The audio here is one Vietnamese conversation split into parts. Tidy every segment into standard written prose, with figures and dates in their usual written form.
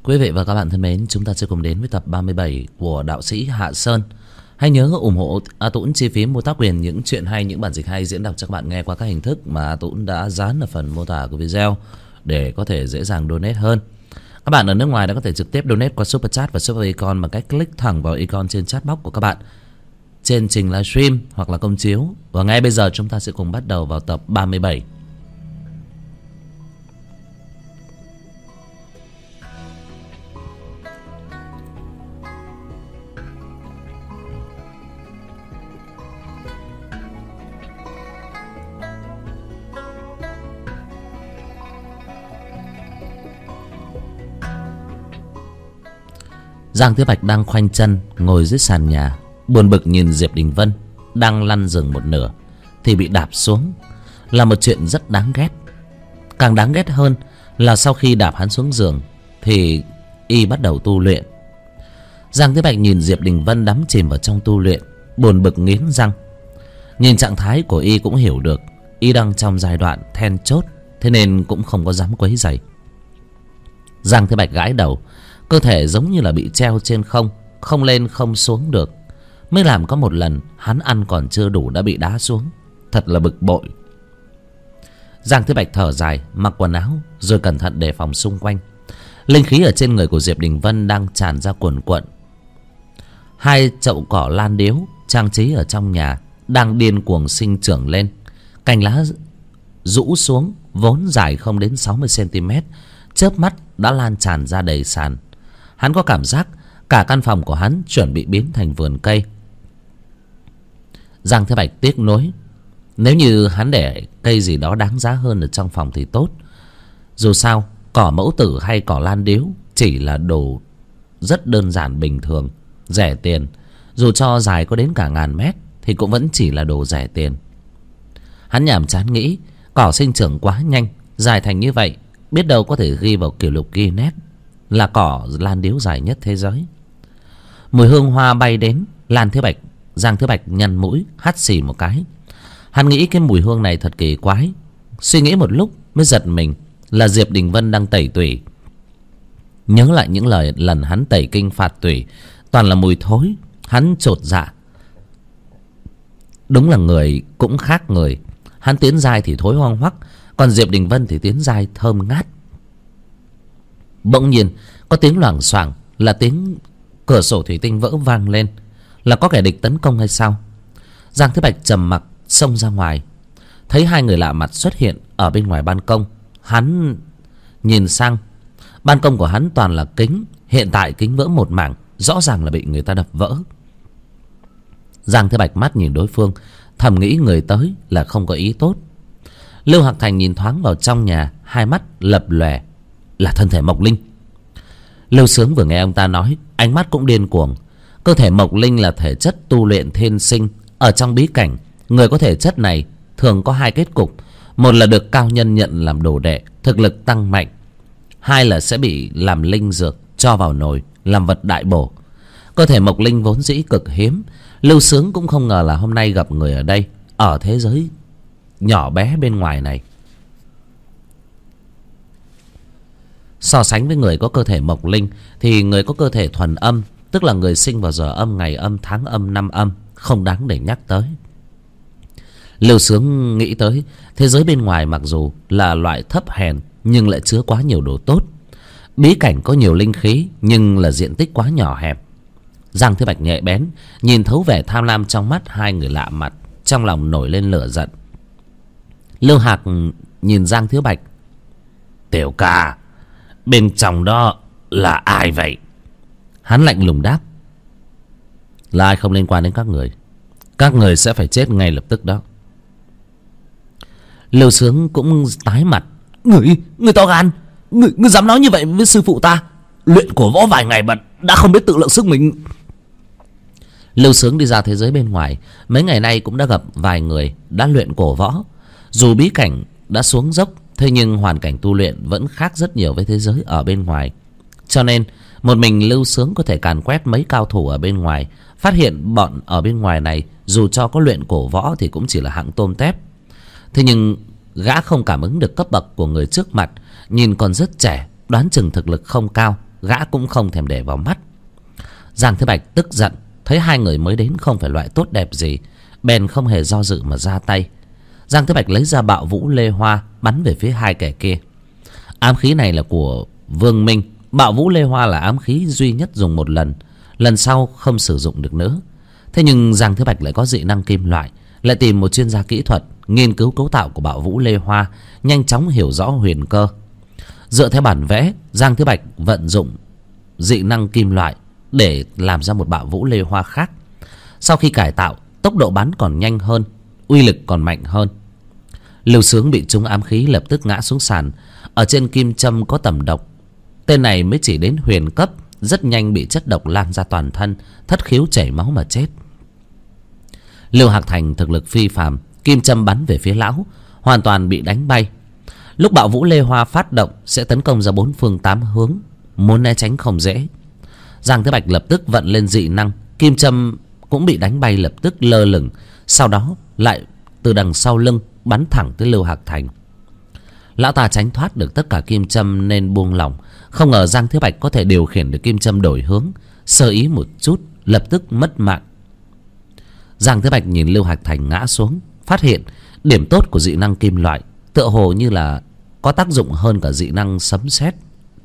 Quý vị và các bạn thân mến, chúng ta sẽ cùng đến với tập 37 của đạo sĩ Hạ Sơn. Hãy nhớ ủng hộ A Tũng chi phí mua tác quyền những chuyện hay, những bản dịch hay diễn đọc cho các bạn nghe qua các hình thức mà A Tũng đã dán ở phần mô tả của video để có thể dễ dàng donate hơn. Các bạn ở nước ngoài đã có thể trực tiếp donate qua Super Chat và Super Icon bằng cách click thẳng vào icon trên chat box của các bạn trên trình livestream hoặc là công chiếu. Và ngay bây giờ chúng ta sẽ cùng bắt đầu vào tập 37. Giang Thế Bạch đang khoanh chân ngồi dưới sàn nhà, buồn bực nhìn Diệp Đình Vân đang lăn giường một nửa thì bị đạp xuống, là một chuyện rất đáng ghét. Càng đáng ghét hơn là sau khi đạp hắn xuống giường thì y bắt đầu tu luyện. Giang Thế Bạch nhìn Diệp Đình Vân đắm chìm vào trong tu luyện, buồn bực nghiến răng. Nhìn trạng thái của y cũng hiểu được y đang trong giai đoạn then chốt, thế nên cũng không có dám quấy rầy. Giang Thế Bạch gãi đầu, cơ thể giống như là bị treo trên không, không lên không xuống được. Mới làm có một lần hắn ăn còn chưa đủ đã bị đá xuống, thật là bực bội. Giang Thế Bạch thở dài, mặc quần áo rồi cẩn thận đề phòng xung quanh. Linh khí ở trên người của Diệp Đình Vân đang tràn ra cuồn cuộn. Hai chậu cỏ lan điếu trang trí ở trong nhà đang điên cuồng sinh trưởng lên. Cành lá rũ xuống vốn dài không đến 60 cm, chớp mắt đã lan tràn ra đầy sàn. Hắn có cảm giác cả căn phòng của hắn chuẩn bị biến thành vườn cây. Giang Thế Bạch tiếc nuối, nếu như hắn để cây gì đó đáng giá hơn ở trong phòng thì tốt. Dù sao cỏ mẫu tử hay cỏ lan điếu chỉ là đồ rất đơn giản bình thường, rẻ tiền. Dù cho dài có đến cả ngàn mét thì cũng vẫn chỉ là đồ rẻ tiền. Hắn nhàm chán nghĩ, cỏ sinh trưởng quá nhanh, dài thành như vậy biết đâu có thể ghi vào kỷ lục Guinness là cỏ lan điếu dài nhất thế giới. Mùi hương hoa bay đến, Giang Thế Bạch nhăn mũi hắt xì một cái. Hắn nghĩ cái mùi hương này thật kỳ quái. Suy nghĩ một lúc mới giật mình là Diệp Đình Vân đang tẩy tủy. Nhớ lại những lần hắn tẩy kinh phạt tủy toàn là mùi thối, hắn chột dạ. Đúng là người cũng khác người. Hắn tiến giai thì thối hoang hoắc, còn Diệp Đình Vân thì tiến giai thơm ngát. Bỗng nhiên có tiếng loảng xoảng, là tiếng cửa sổ thủy tinh vỡ vang lên. Là có kẻ địch tấn công hay sao? Giang Thế Bạch trầm mặc xông ra ngoài, thấy hai người lạ mặt xuất hiện ở bên ngoài ban công. Hắn nhìn sang, ban công của hắn toàn là kính, hiện tại kính vỡ một mảng, rõ ràng là bị người ta đập vỡ. Giang Thế Bạch mắt nhìn đối phương, thầm nghĩ người tới là không có ý tốt. Lưu Hạc Thành nhìn thoáng vào trong nhà, hai mắt lập lòe, là thân thể Mộc Linh. Lưu Sướng vừa nghe ông ta nói, ánh mắt cũng điên cuồng. Cơ thể Mộc Linh là thể chất tu luyện thiên sinh. Ở trong bí cảnh, người có thể chất này thường có hai kết cục. Một là được cao nhân nhận làm đồ đệ, thực lực tăng mạnh. Hai là sẽ bị làm linh dược cho vào nồi làm vật đại bổ. Cơ thể Mộc Linh vốn dĩ cực hiếm. Lưu Sướng cũng không ngờ là hôm nay gặp người ở đây, ở thế giới nhỏ bé bên ngoài này. So sánh với người có cơ thể Mộc Linh thì người có cơ thể thuần âm, tức là người sinh vào giờ âm, ngày âm, tháng âm, năm âm, không đáng để nhắc tới. Lưu Sướng nghĩ tới thế giới bên ngoài mặc dù là loại thấp hèn nhưng lại chứa quá nhiều đồ tốt. Bí cảnh có nhiều linh khí nhưng là diện tích quá nhỏ hẹp. Giang Thế Bạch nhạy bén, nhìn thấu vẻ tham lam trong mắt hai người lạ mặt, trong lòng nổi lên lửa giận. Lưu Hạc nhìn Giang Thế Bạch, tiểu ca, bên trong đó là ai vậy? Hắn lạnh lùng đáp, là ai không liên quan đến các người. Các người sẽ phải chết ngay lập tức đó. Lưu Sướng cũng tái mặt, Người to gan, Người dám nói như vậy với sư phụ ta? Luyện cổ võ vài ngày bận đã không biết tự lượng sức mình. Lưu Sướng đi ra thế giới bên ngoài, mấy ngày nay cũng đã gặp vài người đã luyện cổ võ. Dù bí cảnh đã xuống dốc, thế nhưng hoàn cảnh tu luyện vẫn khác rất nhiều với thế giới ở bên ngoài. Cho nên một mình Lưu Sướng có thể càn quét mấy cao thủ ở bên ngoài. Phát hiện bọn ở bên ngoài này dù cho có luyện cổ võ thì cũng chỉ là hạng tôm tép. Thế nhưng gã không cảm ứng được cấp bậc của người trước mặt. Nhìn còn rất trẻ, đoán chừng thực lực không cao, gã cũng không thèm để vào mắt. Giang Thế Bạch tức giận, thấy hai người mới đến không phải loại tốt đẹp gì, bèn không hề do dự mà ra tay. Giang Thế Bạch lấy ra bạo vũ lê hoa bắn về phía hai kẻ kia. Ám khí này là của Vương Minh. Bạo vũ lê hoa là ám khí duy nhất dùng một lần, lần sau không sử dụng được nữa. Thế nhưng Giang Thế Bạch lại có dị năng kim loại, lại tìm một chuyên gia kỹ thuật nghiên cứu cấu tạo của bạo vũ lê hoa, nhanh chóng hiểu rõ huyền cơ. Dựa theo bản vẽ, Giang Thế Bạch vận dụng dị năng kim loại để làm ra một bạo vũ lê hoa khác. Sau khi cải tạo, tốc độ bắn còn nhanh hơn, uy lực còn mạnh hơn. Lưu Sướng bị trúng ám khí lập tức ngã xuống sàn. Ở trên kim châm có tẩm độc. Tên này mới chỉ đến huyền cấp, rất nhanh bị chất độc lan ra toàn thân, thất khiếu chảy máu mà chết. Lưu Hạc Thành thực lực phi phàm, kim châm bắn về phía lão, hoàn toàn bị đánh bay. Lúc bạo vũ lê hoa phát động sẽ tấn công ra bốn phương tám hướng, muốn né tránh không dễ. Giang Thế Bạch lập tức vận lên dị năng, kim châm cũng bị đánh bay lập tức lơ lửng, sau đó lại từ đằng sau lưng bắn thẳng tới Lưu Hạc Thành. Lão ta tránh thoát được tất cả kim châm nên buông lỏng. Không ngờ Giang Thế Bạch có thể điều khiển được kim châm đổi hướng, sơ ý một chút lập tức mất mạng. Giang Thế Bạch nhìn Lưu Hạc Thành ngã xuống, phát hiện điểm tốt của dị năng kim loại tựa hồ như là có tác dụng hơn cả dị năng sấm sét,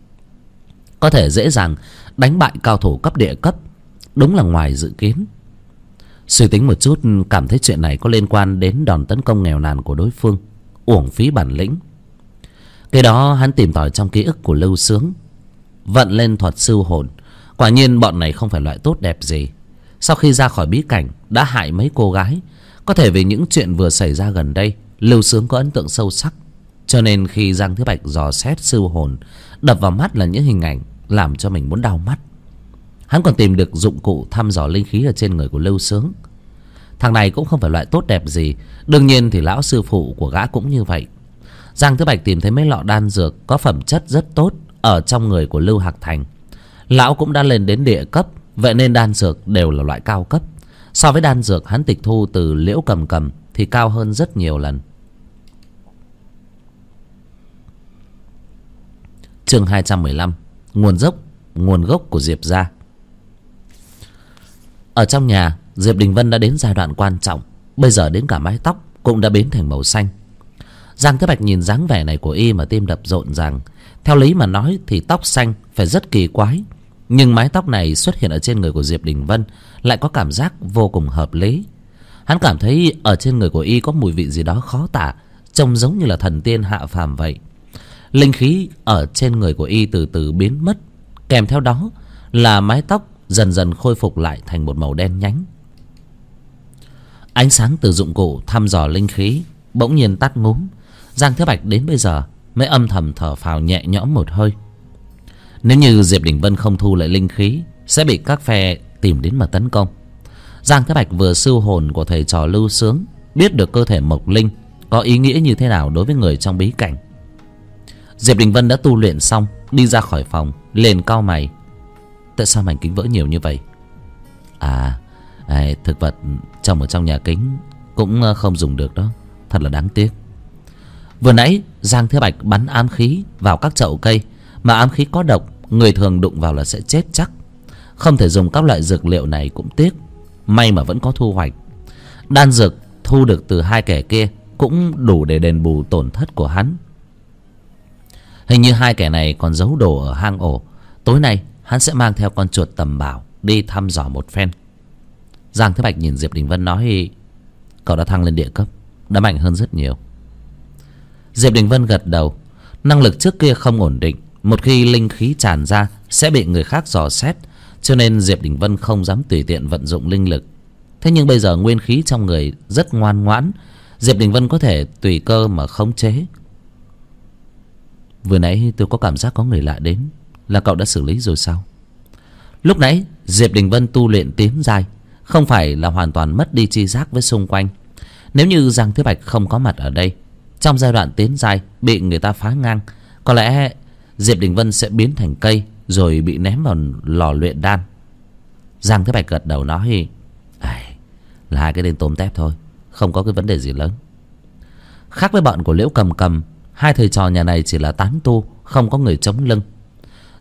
có thể dễ dàng đánh bại cao thủ cấp địa cấp. Đúng là ngoài dự kiến. Suy tính một chút, cảm thấy chuyện này có liên quan đến đòn tấn công nghèo nàn của đối phương, uổng phí bản lĩnh. Cái đó hắn tìm tòi trong ký ức của Lưu Sướng, vận lên thuật siêu hồn. Quả nhiên bọn này không phải loại tốt đẹp gì. Sau khi ra khỏi bí cảnh đã hại mấy cô gái. Có thể vì những chuyện vừa xảy ra gần đây, Lưu Sướng có ấn tượng sâu sắc, cho nên khi Giang Thế Bạch dò xét siêu hồn, đập vào mắt là những hình ảnh làm cho mình muốn đau mắt. Hắn còn tìm được dụng cụ thăm dò linh khí ở trên người của Lưu Sướng. Thằng này cũng không phải loại tốt đẹp gì. Đương nhiên thì lão sư phụ của gã cũng như vậy. Giang Thế Bạch tìm thấy mấy lọ đan dược có phẩm chất rất tốt ở trong người của Lưu Hạc Thành. Lão cũng đã lên đến địa cấp, vậy nên đan dược đều là loại cao cấp. So với đan dược hắn tịch thu từ Liễu Cầm Cầm thì cao hơn rất nhiều lần. Chương 215. Nguồn gốc của Diệp gia. Ở trong nhà, Diệp Đình Vân đã đến giai đoạn quan trọng. Bây giờ đến cả mái tóc cũng đã biến thành màu xanh. Giang Thế Bạch nhìn dáng vẻ này của y mà tim đập rộn ràng. Theo lý mà nói thì tóc xanh phải rất kỳ quái, nhưng mái tóc này xuất hiện ở trên người của Diệp Đình Vân lại có cảm giác vô cùng hợp lý. Hắn cảm thấy ở trên người của y có mùi vị gì đó khó tả, trông giống như là thần tiên hạ phàm vậy. Linh khí ở trên người của y từ từ biến mất, kèm theo đó là mái tóc dần dần khôi phục lại thành một màu đen nhánh. Ánh sáng từ dụng cụ thăm dò linh khí bỗng nhiên tắt ngúm. Giang Thế Bạch đến bây giờ mới âm thầm thở phào nhẹ nhõm một hơi. Nếu như Diệp Đình Vân không thu lại linh khí, sẽ bị các phe tìm đến mà tấn công. Giang Thế Bạch vừa siêu hồn của thầy trò Lưu Sướng, biết được cơ thể Mộc Linh có ý nghĩa như thế nào đối với người trong bí cảnh. Diệp Đình Vân đã tu luyện xong, đi ra khỏi phòng, liền cau mày. Tại sao mảnh kính vỡ nhiều như vậy? Thực vật trồng ở trong nhà kính cũng không dùng được đó. Thật là đáng tiếc. Vừa nãy Giang Thế Bạch bắn ám khí vào các chậu cây, mà ám khí có độc, người thường đụng vào là sẽ chết chắc. Không thể dùng các loại dược liệu này cũng tiếc. May mà vẫn có thu hoạch. Đan dược thu được từ hai kẻ kia cũng đủ để đền bù tổn thất của hắn. Hình như hai kẻ này còn giấu đồ ở hang ổ. Tối nay hắn sẽ mang theo con chuột tầm bảo đi thăm dò một phen. Giang Thế Bạch nhìn Diệp Đình Vân nói: cậu đã thăng lên địa cấp, đã mạnh hơn rất nhiều. Diệp Đình Vân gật đầu. Năng lực trước kia không ổn định, một khi linh khí tràn ra sẽ bị người khác dò xét, cho nên Diệp Đình Vân không dám tùy tiện vận dụng linh lực. Thế nhưng bây giờ nguyên khí trong người rất ngoan ngoãn, Diệp Đình Vân có thể tùy cơ mà khống chế. Vừa nãy tôi có cảm giác có người lạ đến, là cậu đã xử lý rồi sao? Lúc nãy Diệp Đình Vân tu luyện tiến giai, không phải là hoàn toàn mất đi tri giác với xung quanh. Nếu như Giang Thế Bạch không có mặt ở đây, trong giai đoạn tiến giai bị người ta phá ngang, có lẽ Diệp Đình Vân sẽ biến thành cây rồi bị ném vào lò luyện đan. Giang Thế Bạch gật đầu nói: là hai cái tên tôm tép thôi, không có cái vấn đề gì lớn. Khác với bọn của Liễu Cầm Cầm, hai thầy trò nhà này chỉ là tán tu, không có người chống lưng.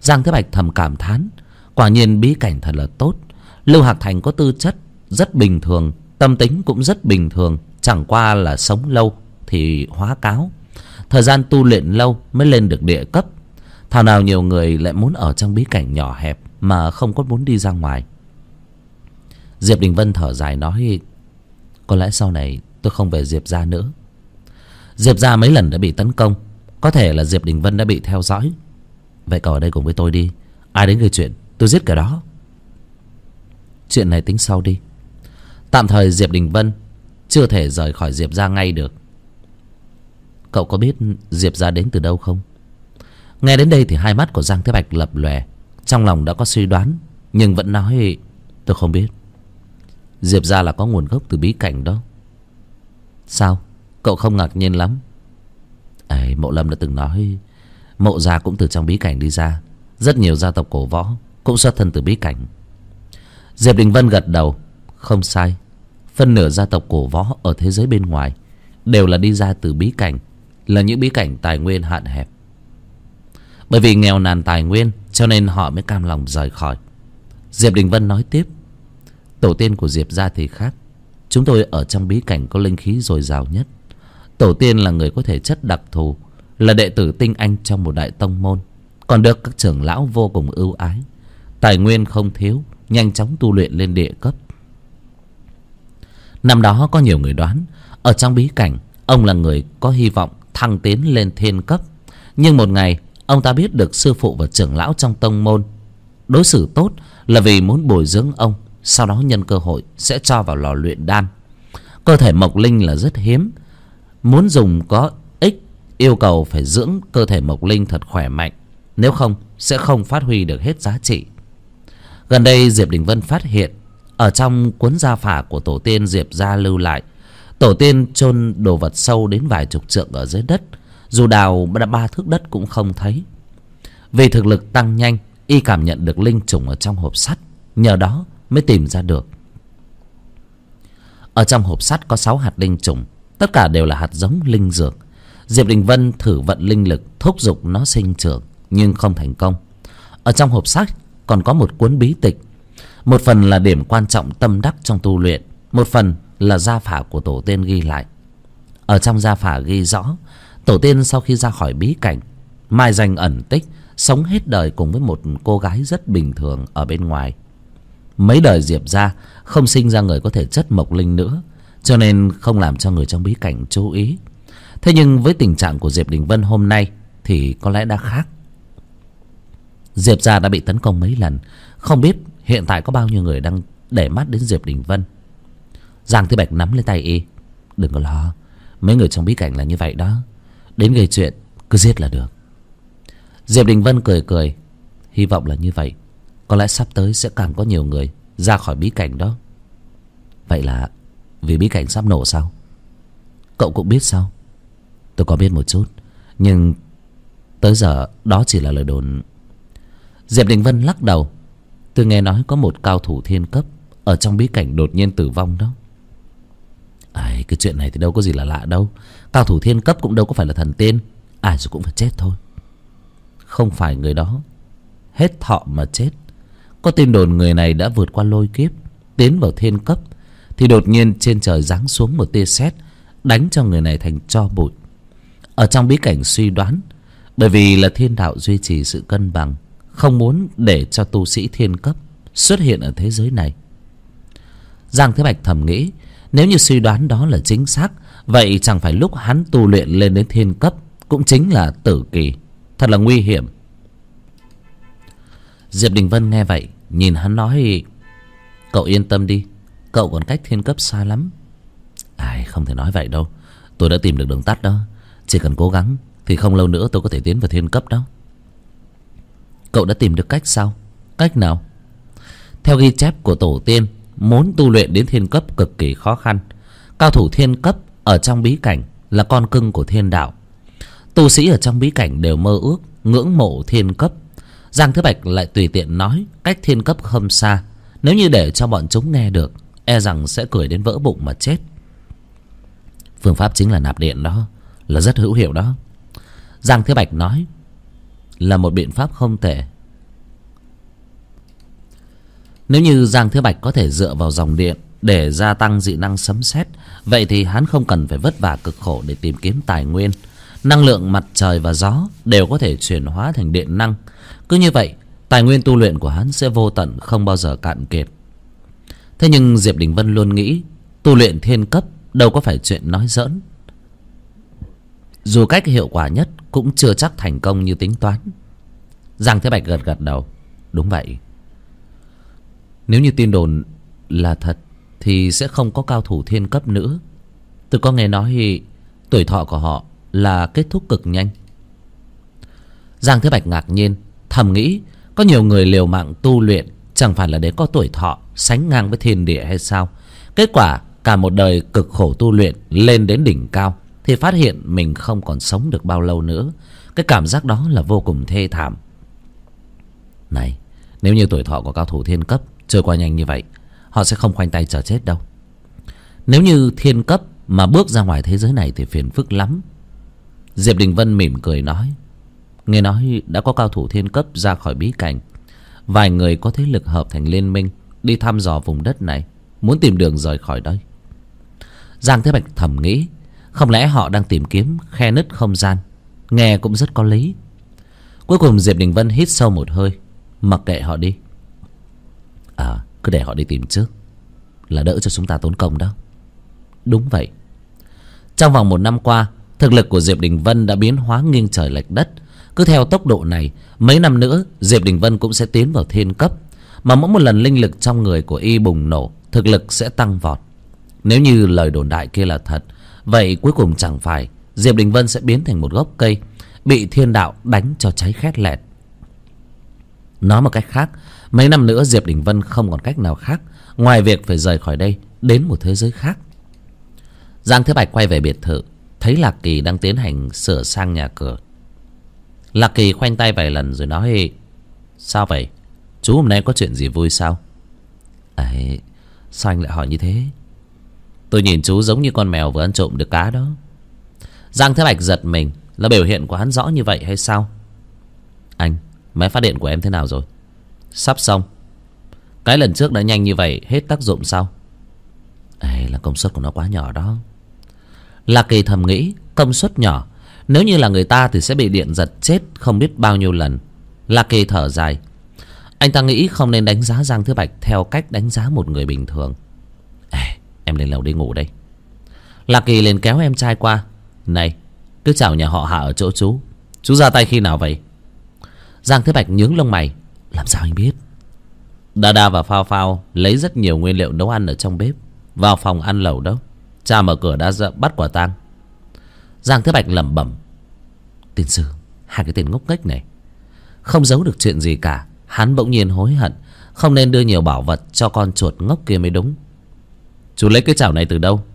Giang Thế Bạch thầm cảm thán, quả nhiên bí cảnh thật là tốt. Lưu Hạc Thành có tư chất rất bình thường, tâm tính cũng rất bình thường, chẳng qua là sống lâu thì hóa cáo, thời gian tu luyện lâu mới lên được địa cấp. Thảo nào nhiều người lại muốn ở trong bí cảnh nhỏ hẹp mà không có muốn đi ra ngoài. Diệp Đình Vân thở dài nói, có lẽ sau này tôi không về Diệp gia nữa. Diệp gia mấy lần đã bị tấn công, có thể là Diệp Đình Vân đã bị theo dõi. Vậy cậu ở đây cùng với tôi đi, ai đến gây chuyện tôi giết cả đó. Chuyện này tính sau đi. Tạm thời Diệp Đình Vân chưa thể rời khỏi Diệp gia ngay được. Cậu có biết Diệp gia đến từ đâu không? Nghe đến đây thì hai mắt của Giang Thế Bạch lập lòe, trong lòng đã có suy đoán, nhưng vẫn nói, tôi không biết. Diệp gia là có nguồn gốc từ bí cảnh đó. Sao? Cậu không ngạc nhiên lắm? Mộ Lâm đã từng nói Mộ gia cũng từ trong bí cảnh đi ra. Rất nhiều gia tộc cổ võ cũng xuất thân từ bí cảnh. Diệp Đình Vân gật đầu. Không sai, phân nửa gia tộc cổ võ ở thế giới bên ngoài đều là đi ra từ bí cảnh, là những bí cảnh tài nguyên hạn hẹp. Bởi vì nghèo nàn tài nguyên cho nên họ mới cam lòng rời khỏi. Diệp Đình Vân nói tiếp, tổ tiên của Diệp gia thì khác. Chúng tôi ở trong bí cảnh có linh khí dồi dào nhất. Tổ tiên là người có thể chất đặc thù, là đệ tử tinh anh trong một đại tông môn, còn được các trưởng lão vô cùng ưu ái, tài nguyên không thiếu, nhanh chóng tu luyện lên địa cấp. Năm đó có nhiều người đoán ở trong bí cảnh ông là người có hy vọng thăng tiến lên thiên cấp. Nhưng một ngày ông ta biết được sư phụ và trưởng lão trong tông môn đối xử tốt là vì muốn bồi dưỡng ông, sau đó nhân cơ hội sẽ cho vào lò luyện đan. Cơ thể mộc linh là rất hiếm, muốn dùng có ích yêu cầu phải dưỡng cơ thể mộc linh thật khỏe mạnh, nếu không sẽ không phát huy được hết giá trị. Gần đây Diệp Đình Vân phát hiện ở trong cuốn gia phả của tổ tiên Diệp gia lưu lại, tổ tiên chôn đồ vật sâu đến vài chục trượng ở dưới đất, dù đào 3 thước đất cũng không thấy. Vì thực lực tăng nhanh, y cảm nhận được linh trùng ở trong hộp sắt, nhờ đó mới tìm ra được. Ở trong hộp sắt có 6 hạt linh trùng, tất cả đều là hạt giống linh dược. Diệp Đình Vân thử vận linh lực thúc giục nó sinh trưởng, nhưng không thành công. Ở trong hộp sắt còn có một cuốn bí tịch, một phần là điểm quan trọng tâm đắc trong tu luyện, một phần là gia phả của tổ tiên ghi lại. Ở trong gia phả ghi rõ, tổ tiên sau khi ra khỏi bí cảnh, mai danh ẩn tích, sống hết đời cùng với một cô gái rất bình thường ở bên ngoài. Mấy đời Diệp gia không sinh ra người có thể chất mộc linh nữa, cho nên không làm cho người trong bí cảnh chú ý. Thế nhưng với tình trạng của Diệp Đình Vân hôm nay thì có lẽ đã khác. Diệp gia đã bị tấn công mấy lần, không biết hiện tại có bao nhiêu người đang để mắt đến Diệp Đình Vân. Giang Thế Bạch nắm lấy tay y, đừng có lo, mấy người trong bí cảnh là như vậy đó, đến gây chuyện cứ giết là được. Diệp Đình Vân cười cười, hy vọng là như vậy. Có lẽ sắp tới sẽ càng có nhiều người ra khỏi bí cảnh đó. Vậy là vì bí cảnh sắp nổ sao? Cậu cũng biết sao? Tôi có biết một chút, nhưng tới giờ đó chỉ là lời đồn. Diệp Đình Vân lắc đầu, tôi nghe nói có một cao thủ thiên cấp ở trong bí cảnh đột nhiên tử vong đó. Cái chuyện này thì đâu có gì là lạ đâu. Cao thủ thiên cấp cũng đâu có phải là thần tiên, ai rồi cũng phải chết thôi. Không phải người đó hết thọ mà chết. Có tin đồn người này đã vượt qua lôi kiếp, tiến vào thiên cấp, thì đột nhiên trên trời giáng xuống một tia sét, đánh cho người này thành tro bụi. Ở trong bí cảnh suy đoán, bởi vì là thiên đạo duy trì sự cân bằng, không muốn để cho tu sĩ thiên cấp xuất hiện ở thế giới này. Giang Thế Bạch thầm nghĩ, nếu như suy đoán đó là chính xác, vậy chẳng phải lúc hắn tu luyện lên đến thiên cấp cũng chính là tử kỳ, thật là nguy hiểm. Diệp Đình Vân nghe vậy nhìn hắn nói, cậu yên tâm đi, cậu còn cách thiên cấp xa lắm. Không thể nói vậy đâu, tôi đã tìm được đường tắt đó. Chỉ cần cố gắng thì không lâu nữa tôi có thể tiến vào thiên cấp đó. Cậu đã tìm được cách sao? Cách nào? Theo ghi chép của tổ tiên, muốn tu luyện đến thiên cấp cực kỳ khó khăn. Cao thủ thiên cấp ở trong bí cảnh là con cưng của thiên đạo. Tu sĩ ở trong bí cảnh đều mơ ước ngưỡng mộ thiên cấp. Giang Thế Bạch lại tùy tiện nói cách thiên cấp không xa, nếu như để cho bọn chúng nghe được, e rằng sẽ cười đến vỡ bụng mà chết. Phương pháp chính là nạp điện đó, là rất hữu hiệu đó. Giang Thế Bạch nói, là một biện pháp không tệ, Nếu như Giang Thế Bạch có thể dựa vào dòng điện để gia tăng dị năng sấm sét, vậy thì hắn không cần phải vất vả cực khổ để tìm kiếm tài nguyên. Năng lượng mặt trời và gió đều có thể chuyển hóa thành điện năng. Cứ như vậy, tài nguyên tu luyện của hắn sẽ vô tận, không bao giờ cạn kiệt. Thế nhưng Diệp Đình Vân luôn nghĩ tu luyện thiên cấp đâu có phải chuyện nói giỡn. Dù cách hiệu quả nhất cũng chưa chắc thành công như tính toán. Giang Thế Bạch gật gật đầu. Đúng vậy. Nếu như tin đồn là thật thì sẽ không có cao thủ thiên cấp nữa. Tôi có nghe nói tuổi thọ của họ là kết thúc cực nhanh. Giang Thế Bạch ngạc nhiên, thầm nghĩ có nhiều người liều mạng tu luyện chẳng phải là để có tuổi thọ sánh ngang với thiên địa hay sao? Kết quả cả một đời cực khổ tu luyện lên đến đỉnh cao thì phát hiện mình không còn sống được bao lâu nữa. Cái cảm giác đó là vô cùng thê thảm. Này, nếu như tuổi thọ của cao thủ thiên cấp trôi qua nhanh như vậy, họ sẽ không khoanh tay chờ chết đâu. Nếu như thiên cấp mà bước ra ngoài thế giới này thì phiền phức lắm. Diệp Đình Vân mỉm cười nói. Nghe nói đã có cao thủ thiên cấp ra khỏi bí cảnh. Vài người có thế lực hợp thành liên minh đi thăm dò vùng đất này, muốn tìm đường rời khỏi đây. Giang Thế Bạch thầm nghĩ, không lẽ họ đang tìm kiếm khe nứt không gian? Nghe cũng rất có lý. Cuối cùng Diệp Đình Vân hít sâu một hơi, mặc kệ họ đi. Cứ để họ đi tìm trước, là đỡ cho chúng ta tốn công đó. Đúng vậy. Trong vòng 1 năm qua, thực lực của Diệp Đình Vân đã biến hóa nghiêng trời lệch đất. Cứ theo tốc độ này, mấy năm nữa Diệp Đình Vân cũng sẽ tiến vào thiên cấp. Mà mỗi một lần linh lực trong người của y bùng nổ, thực lực sẽ tăng vọt. Nếu như lời đồn đại kia là thật, vậy cuối cùng chẳng phải Diệp Đình Vân sẽ biến thành một gốc cây bị thiên đạo đánh cho cháy khét lẹt. Nói một cách khác, mấy năm nữa Diệp Đình Vân không còn cách nào khác ngoài việc phải rời khỏi đây đến một thế giới khác. Giang Thế Bạch quay về biệt thự, thấy Lạc Kỳ đang tiến hành sửa sang nhà cửa. Lạc Kỳ khoanh tay vài lần rồi nói: Sao vậy? Chú hôm nay có chuyện gì vui sao? Ấy, sao anh lại hỏi như thế? Tôi nhìn chú giống như con mèo vừa ăn trộm được cá đó. Giang Thế Bạch giật mình, là biểu hiện của hắn rõ như vậy hay sao? Anh, máy phát điện của em thế nào rồi? Sắp xong. Cái lần trước đã nhanh như vậy hết tác dụng sao? Ấy, là công suất của nó quá nhỏ đó. Lạc Kỳ thầm nghĩ, công suất nhỏ, nếu như là người ta thì sẽ bị điện giật chết không biết bao nhiêu lần. Lạc Kỳ thở dài. Anh ta nghĩ không nên đánh giá Giang Thế Bạch theo cách đánh giá một người bình thường. Em lên lầu đi ngủ đây. Lạc Kỳ liền kéo em trai qua. Này, cứ chào nhà họ Hạ ở chỗ chú. Chú ra tay khi nào vậy? Giang Thế Bạch nhướng lông mày. Làm sao anh biết? Đa và Phao Phao lấy rất nhiều nguyên liệu nấu ăn ở trong bếp, vào phòng ăn lẩu đó. Cha mở cửa đã bắt quả tang. Giang Thế Bạch lẩm bẩm. Tiên sư, hai cái tên ngốc nghếch này. Không giấu được chuyện gì cả. Hắn bỗng nhiên hối hận, không nên đưa nhiều bảo vật cho con chuột ngốc kia mới đúng. Chú lấy cái chảo này từ đâu?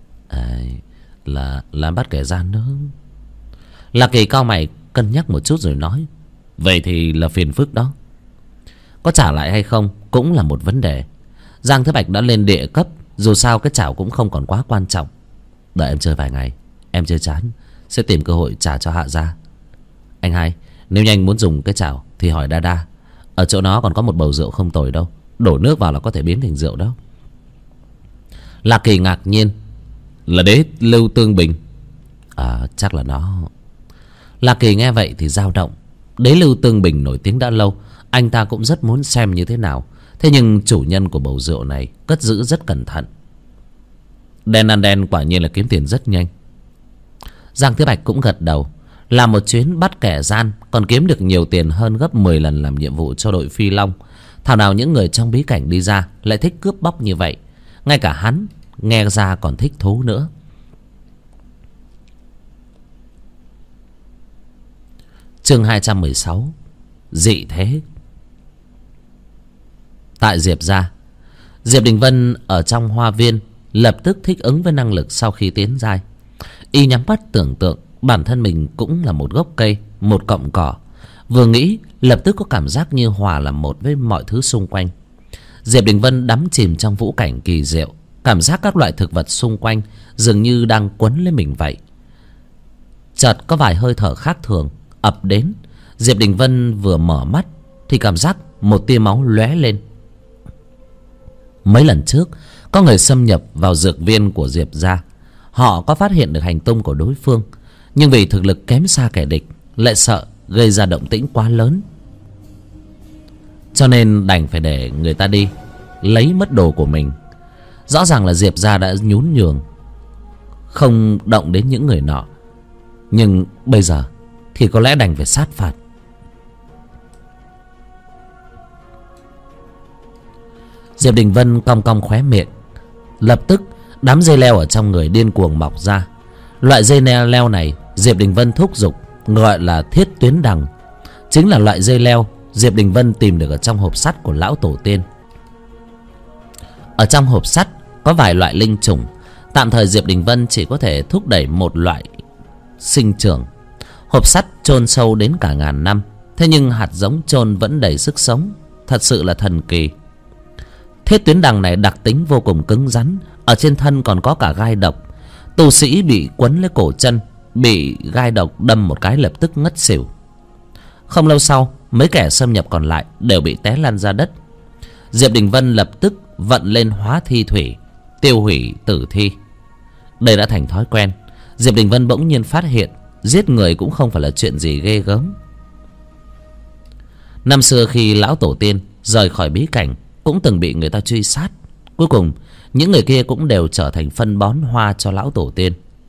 Là bắt kẻ gian đó. Lạc Kỳ cau mày cân nhắc một chút rồi nói. Vậy thì là phiền phức đó. Có trả lại hay không cũng là một vấn đề. Giang Thế Bạch đã lên địa cấp, dù sao cái chảo cũng không còn quá quan trọng. Đợi em chơi vài ngày, em chơi chán sẽ tìm cơ hội trả cho Hạ gia. Anh hai, nếu như anh muốn dùng cái chảo thì hỏi Đa. Ở chỗ nó còn có một bầu rượu không tồi đâu. Đổ nước vào là có thể biến thành rượu đó. Lạc Kỳ ngạc nhiên. Là đế Lưu Tương Bình? Chắc là nó. Lạc Kỳ nghe vậy thì dao động. Đế Lưu Tương Bình nổi tiếng đã lâu, anh ta cũng rất muốn xem như thế nào. Thế nhưng chủ nhân của bầu rượu này cất giữ rất cẩn thận. Đen ăn đen quả nhiên là kiếm tiền rất nhanh. Giang Thế Bạch cũng gật đầu. Làm một chuyến bắt kẻ gian còn kiếm được nhiều tiền hơn gấp 10 lần làm nhiệm vụ cho đội Phi Long. Thảo nào những người trong bí cảnh đi ra lại thích cướp bóc như vậy. Ngay cả hắn nghe ra còn thích thú nữa. Chương 216. Dị thế. Tại Diệp gia, Diệp Đình Vân ở trong hoa viên lập tức thích ứng với năng lực sau khi tiến giai. Y nhắm mắt tưởng tượng bản thân mình cũng là một gốc cây, một cọng cỏ. Vừa nghĩ lập tức có cảm giác như hòa làm một với mọi thứ xung quanh. Diệp Đình Vân đắm chìm trong vũ cảnh kỳ diệu, cảm giác các loại thực vật xung quanh dường như đang quấn lấy mình vậy. Chợt có vài hơi thở khác thường ập đến. Diệp Đình Vân vừa mở mắt thì cảm giác một tia máu lóe lên. Mấy lần trước có người xâm nhập vào dược viên của Diệp gia. Họ có phát hiện được hành tung của đối phương, nhưng vì thực lực kém xa kẻ địch, lại sợ gây ra động tĩnh quá lớn, cho nên đành phải để người ta đi lấy mất đồ của mình. Rõ ràng là Diệp gia đã nhún nhường, không động đến những người nọ, nhưng bây giờ thì có lẽ đành phải sát phạt. Diệp Đình Vân cong cong khóe miệng. Lập tức đám dây leo ở trong người điên cuồng mọc ra. Loại dây leo này Diệp Đình Vân thúc giục gọi là thiết tuyến đằng, chính là loại dây leo Diệp Đình Vân tìm được ở trong hộp sắt của lão tổ tiên. Ở trong hộp sắt có vài loại linh trùng, tạm thời Diệp Đình Vân chỉ có thể thúc đẩy một loại sinh trưởng. Hộp sắt chôn sâu đến cả ngàn năm, thế nhưng hạt giống chôn vẫn đầy sức sống, thật sự là thần kỳ. Thiết tuyến đằng này đặc tính vô cùng cứng rắn, ở trên thân còn có cả gai độc. Tu sĩ bị quấn lấy cổ chân, bị gai độc đâm một cái lập tức ngất xỉu. Không lâu sau, mấy kẻ xâm nhập còn lại đều bị té lăn ra đất. Diệp Đình Vân lập tức vận lên hóa thi thủy, tiêu hủy tử thi. Đây đã thành thói quen. Diệp Đình Vân bỗng nhiên phát hiện giết người cũng không phải là chuyện gì ghê gớm. Năm xưa khi lão tổ tiên rời khỏi bí cảnh cũng từng bị người ta truy sát. Cuối cùng những người kia cũng đều trở thành phân bón hoa cho lão tổ tiên.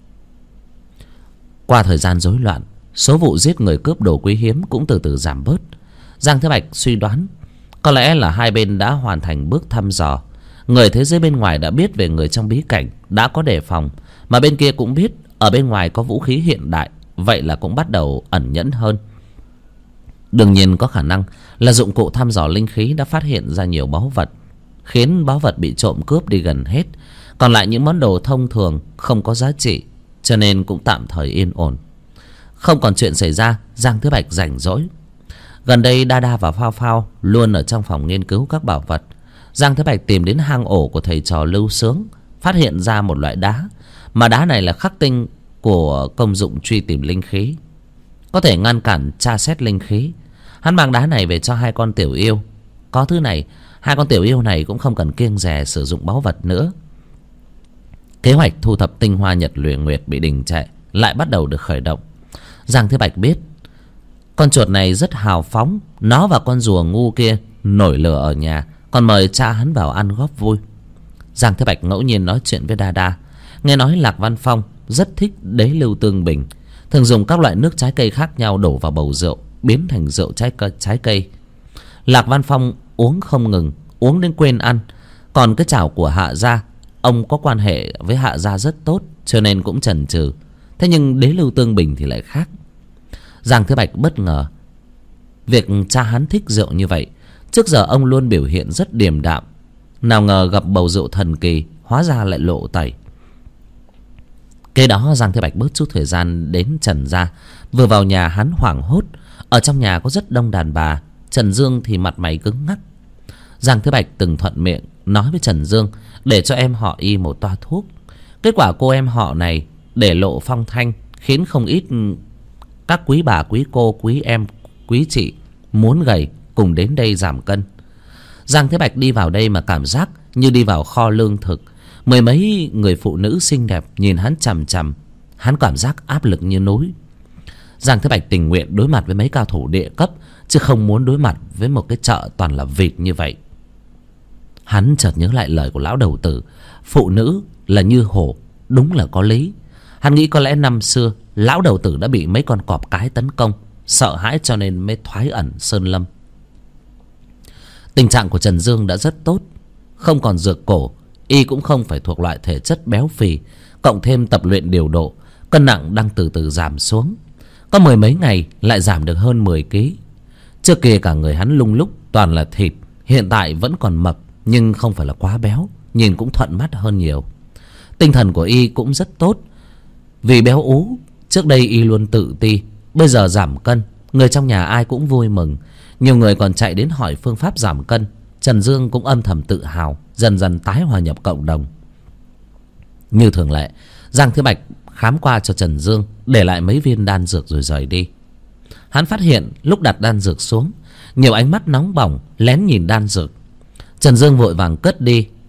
Qua thời gian rối loạn, số vụ giết người cướp đồ quý hiếm cũng từ từ giảm bớt. Giang Thế Bạch suy đoán có lẽ là hai bên đã hoàn thành bước thăm dò. Người thế giới bên ngoài đã biết về người trong bí cảnh, đã có đề phòng, mà bên kia cũng biết ở bên ngoài có vũ khí hiện đại, vậy là cũng bắt đầu ẩn nhẫn hơn. Đương nhiên có khả năng là dụng cụ thăm dò linh khí đã phát hiện ra nhiều báu vật, khiến báu vật bị trộm cướp đi gần hết. Còn lại những món đồ thông thường không có giá trị, cho nên cũng tạm thời yên ổn. Không còn chuyện xảy ra, Giang Thế Bạch rảnh rỗi. Gần đây Đa Đa và Phao Phao luôn ở trong phòng nghiên cứu các bảo vật. Giang Thế Bạch tìm đến hang ổ của thầy trò Lưu Sướng, phát hiện ra một loại đá, mà đá này là khắc tinh của công dụng truy tìm linh khí, có thể ngăn cản tra xét linh khí. Hắn mang đá này về cho hai con tiểu yêu. Có thứ này, hai con tiểu yêu này cũng không cần kiêng dè sử dụng báu vật nữa. Kế hoạch thu thập tinh hoa Nhật Luyện Nguyệt bị đình trệ lại bắt đầu được khởi động. Giang Thế Bạch biết con chuột này rất hào phóng, nó và con rùa ngu kia nổi lửa ở nhà, còn mời cha hắn vào ăn góp vui. Giang Thế Bạch ngẫu nhiên nói chuyện với Đa Đa, nghe nói Lạc Văn Phong rất thích đế lưu tương bình, thường dùng các loại nước trái cây khác nhau đổ vào bầu rượu, biến thành rượu trái cây. Lạc Văn Phong uống không ngừng, uống đến quên ăn. Còn cái chảo của Hạ gia, ông có quan hệ với Hạ gia rất tốt, cho nên cũng chần chừ. Thế nhưng đế lưu tương bình thì lại khác. Giang Thế Bạch bất ngờ việc cha hắn thích rượu như vậy. Trước giờ ông luôn biểu hiện rất điềm đạm, nào ngờ gặp bầu rượu thần kỳ, hóa ra lại lộ tẩy. Kế đó Giang Thế Bạch bớt chút thời gian đến Trần gia. Vừa vào nhà hắn hoảng hốt. Ở trong nhà có rất đông đàn bà. Trần Dương thì mặt mày cứng ngắc. Giang Thế Bạch từng thuận miệng nói với Trần Dương để cho em họ y một toa thuốc. Kết quả cô em họ này để lộ phong thanh, khiến không ít các quý bà, quý cô, quý em, quý chị muốn gầy cùng đến đây giảm cân. Giang Thế Bạch đi vào đây mà cảm giác như đi vào kho lương thực. Mười mấy người phụ nữ xinh đẹp nhìn hắn chằm chằm, hắn cảm giác áp lực như núi. Giang Thế Bạch tình nguyện đối mặt với mấy cao thủ địa cấp, chứ không muốn đối mặt với một cái chợ toàn là vịt như vậy. Hắn chợt nhớ lại lời của lão đầu tử, phụ nữ là như hổ, đúng là có lý. Hắn nghĩ có lẽ năm xưa lão đầu tử đã bị mấy con cọp cái tấn công, sợ hãi cho nên mới thoái ẩn sơn lâm. Tình trạng của Trần Dương đã rất tốt, không còn dược cổ, y cũng không phải thuộc loại thể chất béo phì, cộng thêm tập luyện điều độ, cân nặng đang từ từ giảm xuống. Có mười mấy ngày lại giảm được hơn 10 kg. Trước kia cả người hắn lung lúc toàn là thịt, hiện tại vẫn còn mập nhưng không phải là quá béo, nhìn cũng thuận mắt hơn nhiều. Tinh thần của y cũng rất tốt. Vì béo ú, trước đây y luôn tự ti, bây giờ giảm cân, người trong nhà ai cũng vui mừng. Nhiều người còn chạy đến hỏi phương pháp giảm cân. Trần Dương cũng âm thầm tự hào, dần dần tái hòa nhập cộng đồng. Như thường lệ, Giang Thế Bạch khám qua cho Trần Dương, để lại mấy viên đan dược rồi rời đi. Hắn phát hiện lúc đặt đan dược xuống, nhiều ánh mắt nóng bỏng lén nhìn đan dược. Trần Dương vội vàng cất đi.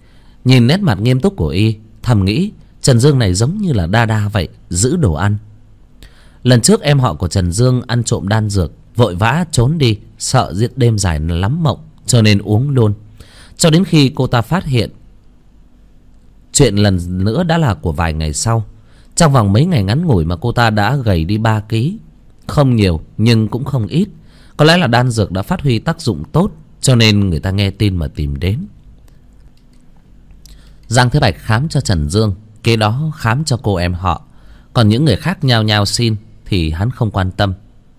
Nhìn nét mặt nghiêm túc của y, thầm nghĩ Trần Dương này giống như là đa đa vậy, giữ đồ ăn. Lần trước em họ của Trần Dương ăn trộm đan dược, vội vã trốn đi, sợ giết đêm dài lắm mộng, cho nên uống luôn. Cho đến khi cô ta phát hiện chuyện lần nữa đã là của vài ngày sau. Trong vòng mấy ngày ngắn ngủi mà cô ta đã gầy đi 3 ký. Không nhiều nhưng cũng không ít. Có lẽ là đan dược đã phát huy tác dụng tốt, cho nên người ta nghe tin mà tìm đến. Giang Thế Bạch khám cho Trần Dương, kế đó khám cho cô em họ. Còn những người khác nhao nhao xin thì hắn không quan tâm.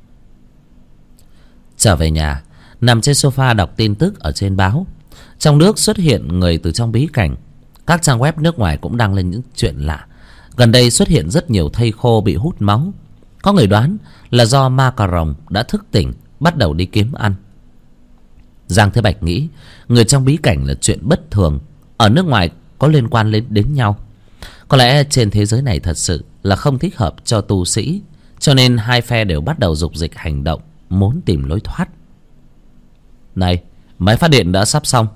Trở về nhà, nằm trên sofa đọc tin tức ở trên báo. Trong nước xuất hiện người từ trong bí cảnh. Các trang web nước ngoài cũng đăng lên những chuyện lạ. Gần đây xuất hiện rất nhiều thây khô bị hút máu. Có người đoán là do ma cà rồng đã thức tỉnh, bắt đầu đi kiếm ăn. Giang Thế Bạch nghĩ người trong bí cảnh là chuyện bất thường, ở nước ngoài có liên quan đến nhau. Có lẽ trên thế giới này thật sự là không thích hợp cho tu sĩ, cho nên hai phe đều bắt đầu dục dịch hành động, muốn tìm lối thoát. Này, máy phát điện đã sắp xong.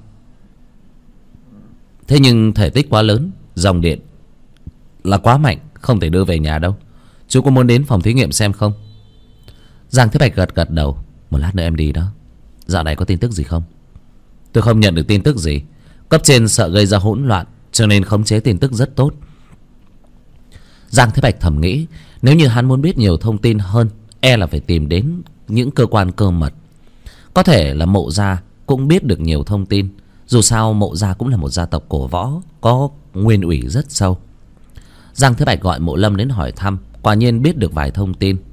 Thế nhưng thể tích quá lớn, dòng điện là quá mạnh, không thể đưa về nhà đâu. Chú có muốn đến phòng thí nghiệm xem không? Giang Thế Bạch gật đầu. Một lát nữa em đi đó. Dạo này có tin tức gì không? Tôi không nhận được tin tức gì. Cấp trên sợ gây ra hỗn loạn, cho nên khống chế tin tức rất tốt. Giang Thế Bạch thầm nghĩ, nếu như hắn muốn biết nhiều thông tin hơn, e là phải tìm đến những cơ quan cơ mật. Có thể là Mộ Gia cũng biết được nhiều thông tin. Dù sao Mộ Gia cũng là một gia tộc cổ võ, có nguyên ủy rất sâu. Giang Thế Bạch gọi Mộ Lâm đến hỏi thăm, quả nhiên biết được vài thông tin.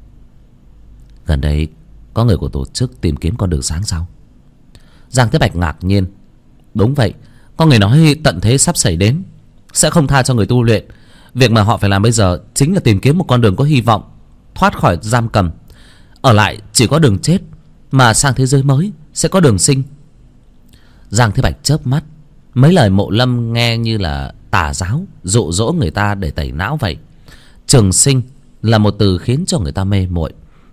Gần đây có người của tổ chức tìm kiếm con đường sáng sao? Giang Thế Bạch ngạc nhiên. Đúng vậy, có người nói tận thế sắp xảy đến, sẽ không tha cho người tu luyện. Việc mà họ phải làm bây giờ chính là tìm kiếm một con đường có hy vọng thoát khỏi giam cầm. Ở lại chỉ có đường chết, mà sang thế giới mới sẽ có đường sinh. Giang Thế Bạch chớp mắt. Mấy lời Mộ Lâm nghe như là tà giáo, dụ dỗ người ta để tẩy não vậy. Trường sinh là một từ khiến cho người ta mê muội.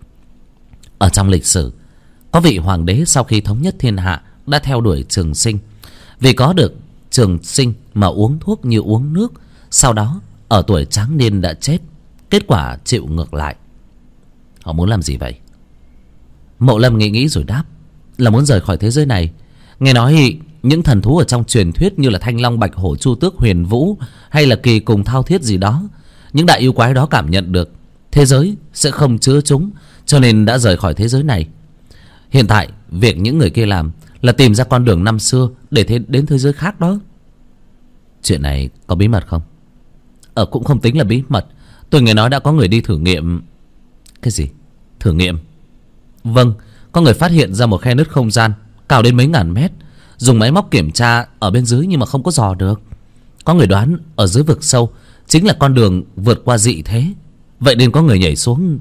Ở trong lịch sử, có vị hoàng đế sau khi thống nhất thiên hạ đã theo đuổi trường sinh. Vì có được trường sinh mà uống thuốc như uống nước, sau đó ở tuổi tráng niên đã chết. Kết quả chịu ngược lại. Họ muốn làm gì vậy? Mộ Lâm nghĩ rồi đáp, là muốn rời khỏi thế giới này. Nghe nói những thần thú ở trong truyền thuyết như là Thanh Long, Bạch Hổ, Chu Tước, Huyền Vũ hay là Kỳ Cùng, Thao Thiết gì đó, những đại yêu quái đó cảm nhận được thế giới sẽ không chứa chúng, cho nên đã rời khỏi thế giới này. Hiện tại việc những người kia làm là tìm ra con đường năm xưa để đến thế giới khác đó. Chuyện này có bí mật không? Cũng không tính là bí mật. Tôi nghe nói đã có người đi thử nghiệm. Cái gì? Thử nghiệm? Vâng, có người phát hiện ra một khe nứt không gian cao đến mấy ngàn mét. Dùng máy móc kiểm tra ở bên dưới nhưng mà không có dò được. Có người đoán ở dưới vực sâu chính là con đường vượt qua dị thế. Vậy nên có người nhảy xuống.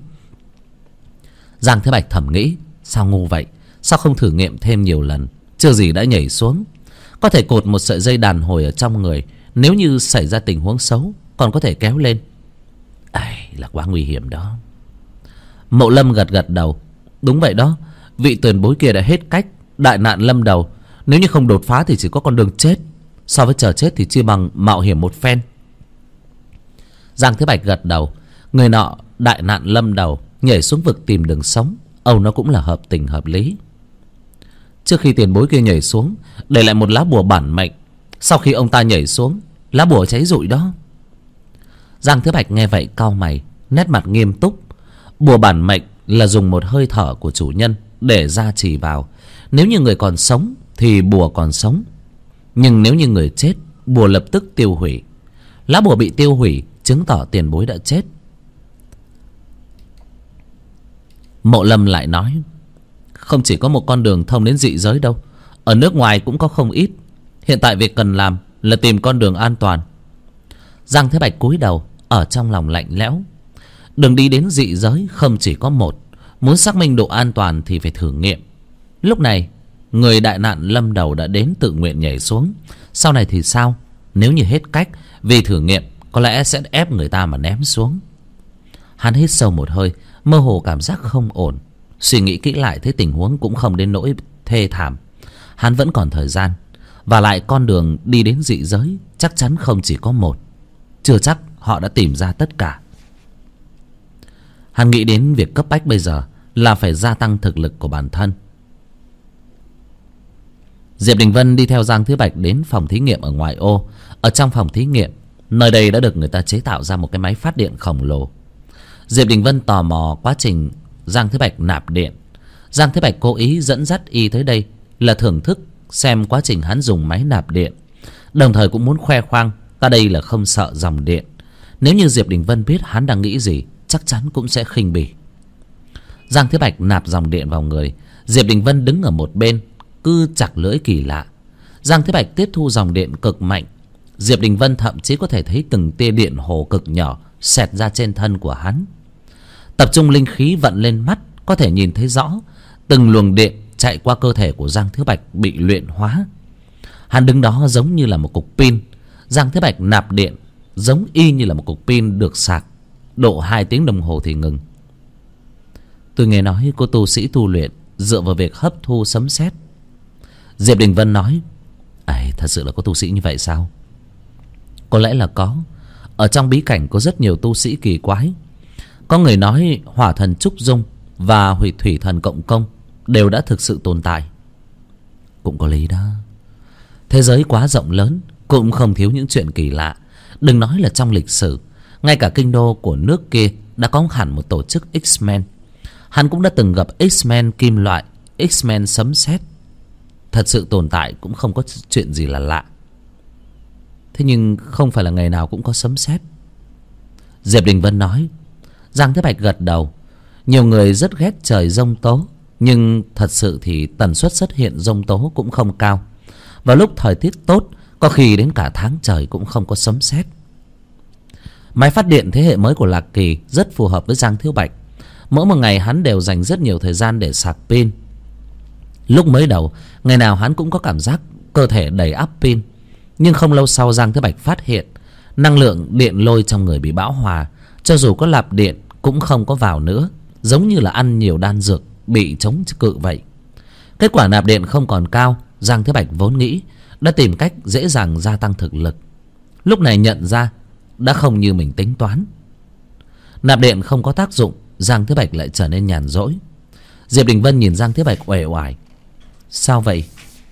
Giang Thế Bạch thầm nghĩ, sao ngu vậy? Sao không thử nghiệm thêm nhiều lần? Chưa gì đã nhảy xuống. Có thể cột một sợi dây đàn hồi ở trong người, nếu như xảy ra tình huống xấu còn có thể kéo lên. Là quá nguy hiểm đó. Mộ Lâm gật đầu. Đúng vậy đó, vị tiền bối kia đã hết cách, đại nạn lâm đầu. Nếu như không đột phá thì chỉ có con đường chết. So với chờ chết thì chia bằng mạo hiểm một phen. Giang Thế Bạch gật đầu. Người nọ đại nạn lâm đầu, nhảy xuống vực tìm đường sống, nó cũng là hợp tình hợp lý. Trước khi tiền bối kia nhảy xuống, để lại một lá bùa bản mệnh. Sau khi ông ta nhảy xuống, lá bùa cháy rụi đó. Giang Thế Bạch nghe vậy cau mày, nét mặt nghiêm túc. Bùa bản mệnh là dùng một hơi thở của chủ nhân để gia trì vào. Nếu như người còn sống thì bùa còn sống, nhưng nếu như người chết, bùa lập tức tiêu hủy. Lá bùa bị tiêu hủy chứng tỏ tiền bối đã chết. Mộ Lâm lại nói, không chỉ có một con đường thông đến dị giới đâu, ở nước ngoài cũng có không ít. Hiện tại việc cần làm là tìm con đường an toàn. Giang Thế Bạch cúi đầu, ở trong lòng lạnh lẽo. Đường đi đến dị giới không chỉ có một. Muốn xác minh độ an toàn thì phải thử nghiệm. Lúc này người đại nạn lâm đầu đã đến tự nguyện nhảy xuống. Sau này thì sao? Nếu như hết cách, vì thử nghiệm có lẽ sẽ ép người ta mà ném xuống. Hắn hít sâu một hơi, mơ hồ cảm giác không ổn. Suy nghĩ kỹ lại thấy tình huống cũng không đến nỗi thê thảm. Hắn vẫn còn thời gian. Và lại con đường đi đến dị giới chắc chắn không chỉ có một. Chưa chắc họ đã tìm ra tất cả. Hắn nghĩ đến việc cấp bách bây giờ là phải gia tăng thực lực của bản thân. Diệp Đình Vân đi theo Giang Thứ Bạch đến phòng thí nghiệm ở ngoại ô. Ở trong phòng thí nghiệm, nơi đây đã được người ta chế tạo ra một cái máy phát điện khổng lồ. Diệp Đình Vân tò mò quá trình Giang Thứ Bạch nạp điện. Giang Thứ Bạch cố ý dẫn dắt y tới đây là thưởng thức xem quá trình hắn dùng máy nạp điện, đồng thời cũng muốn khoe khoang ta đây là không sợ dòng điện. Nếu như Diệp Đình Vân biết hắn đang nghĩ gì, chắc chắn cũng sẽ khinh bỉ. Giang Thứ Bạch nạp dòng điện vào người. Diệp Đình Vân đứng ở một bên cứ chặt lưỡi kỳ lạ. Giang Thứ Bạch tiếp thu dòng điện cực mạnh. Diệp Đình Vân thậm chí có thể thấy từng tia điện hồ cực nhỏ xẹt ra trên thân của hắn. Tập trung linh khí vận lên mắt, có thể nhìn thấy rõ từng luồng điện chạy qua cơ thể của Giang Thứ Bạch bị luyện hóa. Hắn đứng đó giống như là một cục pin. Giang Thứ Bạch nạp điện giống y như là một cục pin được sạc, độ 2 tiếng đồng hồ thì ngừng. Tôi nghe nói có tu sĩ tu luyện dựa vào việc hấp thu sấm sét. Diệp Đình Vân nói, thật sự là có tu sĩ như vậy sao? Có lẽ là có. Ở trong bí cảnh có rất nhiều tu sĩ kỳ quái. Có người nói hỏa thần Trúc Dung và hủy thủy thần Cộng Công đều đã thực sự tồn tại. Cũng có lý đó. Thế giới quá rộng lớn, cũng không thiếu những chuyện kỳ lạ. Đừng nói là trong lịch sử, ngay cả kinh đô của nước kia đã có hẳn một tổ chức X-Men. Hắn cũng đã từng gặp X-Men kim loại, X-Men sấm sét. Thật sự tồn tại cũng không có chuyện gì là lạ. Thế nhưng không phải là ngày nào cũng có sấm sét. Diệp Đình Vân nói. Giang Thế Bạch gật đầu. Nhiều người rất ghét trời giông tố, nhưng thật sự thì tần suất xuất hiện giông tố cũng không cao. Vào lúc thời tiết tốt, có khi đến cả tháng trời cũng không có sấm sét. Máy phát điện thế hệ mới của Lạc Kỳ rất phù hợp với Giang Thiếu Bạch. Mỗi một ngày hắn đều dành rất nhiều thời gian để sạc pin. Lúc mới đầu, ngày nào hắn cũng có cảm giác cơ thể đầy ắp pin. Nhưng không lâu sau, Giang Thế Bạch phát hiện năng lượng điện lôi trong người bị bão hòa. Cho dù có nạp điện cũng không có vào nữa, giống như là ăn nhiều đan dược bị chống cự vậy. Kết quả nạp điện không còn cao. Giang Thế Bạch vốn nghĩ đã tìm cách dễ dàng gia tăng thực lực, lúc này nhận ra đã không như mình tính toán. Nạp điện không có tác dụng, Giang Thế Bạch lại trở nên nhàn rỗi. Diệp Đình Vân nhìn Giang Thế Bạch uể oải. Sao vậy?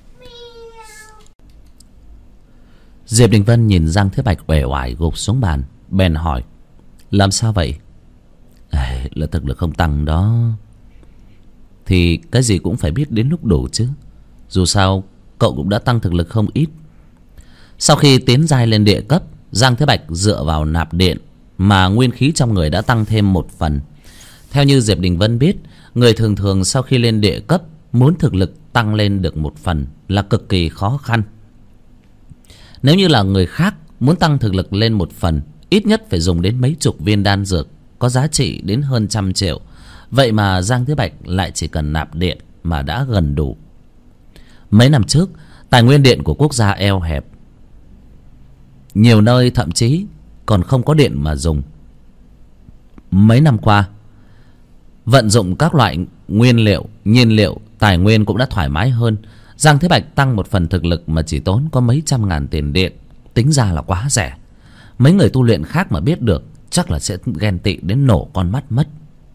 Diệp Đình Vân nhìn Giang Thế Bạch uể oải gục xuống bàn, bèn hỏi, làm sao vậy? Là thực lực không tăng đó. Thì cái gì cũng phải biết đến lúc đủ chứ. Dù sao cậu cũng đã tăng thực lực không ít. Sau khi tiến giai lên địa cấp, Giang Thế Bạch dựa vào nạp điện mà nguyên khí trong người đã tăng thêm một phần. Theo như Diệp Đình Vân biết, người thường thường sau khi lên địa cấp muốn thực lực tăng lên được một phần là cực kỳ khó khăn. Nếu như là người khác muốn tăng thực lực lên một phần, ít nhất phải dùng đến mấy chục viên đan dược có giá trị đến hơn 100 triệu. Vậy mà Giang Thế Bạch lại chỉ cần nạp điện mà đã gần đủ. Mấy năm trước, tài nguyên điện của quốc gia eo hẹp, nhiều nơi thậm chí còn không có điện mà dùng. Mấy năm qua, vận dụng các loại nguyên liệu, nhiên liệu, tài nguyên cũng đã thoải mái hơn. Giang Thế Bạch tăng một phần thực lực mà chỉ tốn có mấy trăm ngàn tiền điện, tính ra là quá rẻ. Mấy người tu luyện khác mà biết được chắc là sẽ ghen tị đến nổ con mắt mất.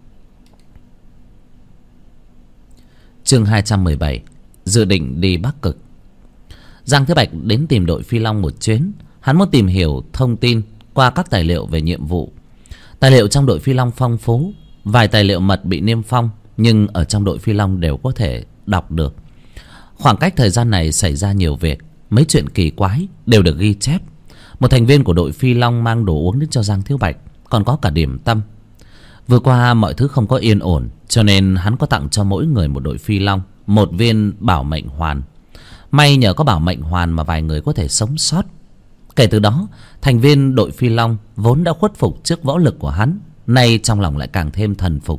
Chương 217, dự định đi Bắc Cực. Giang Thế Bạch đến tìm đội Phi Long một chuyến. Hắn muốn tìm hiểu thông tin qua các tài liệu về nhiệm vụ. Tài liệu trong đội Phi Long phong phú. Vài tài liệu mật bị niêm phong, nhưng ở trong đội Phi Long đều có thể đọc được. Khoảng cách thời gian này xảy ra nhiều việc, mấy chuyện kỳ quái đều được ghi chép. Một thành viên của đội Phi Long mang đồ uống đến cho Giang Thiếu Bạch, còn có cả điểm tâm. Vừa qua mọi thứ không có yên ổn, cho nên hắn có tặng cho mỗi người một đội Phi Long một viên bảo mệnh hoàn. May nhờ có bảo mệnh hoàn mà vài người có thể sống sót. Kể từ đó, thành viên đội Phi Long vốn đã khuất phục trước võ lực của hắn, nay trong lòng lại càng thêm thần phục.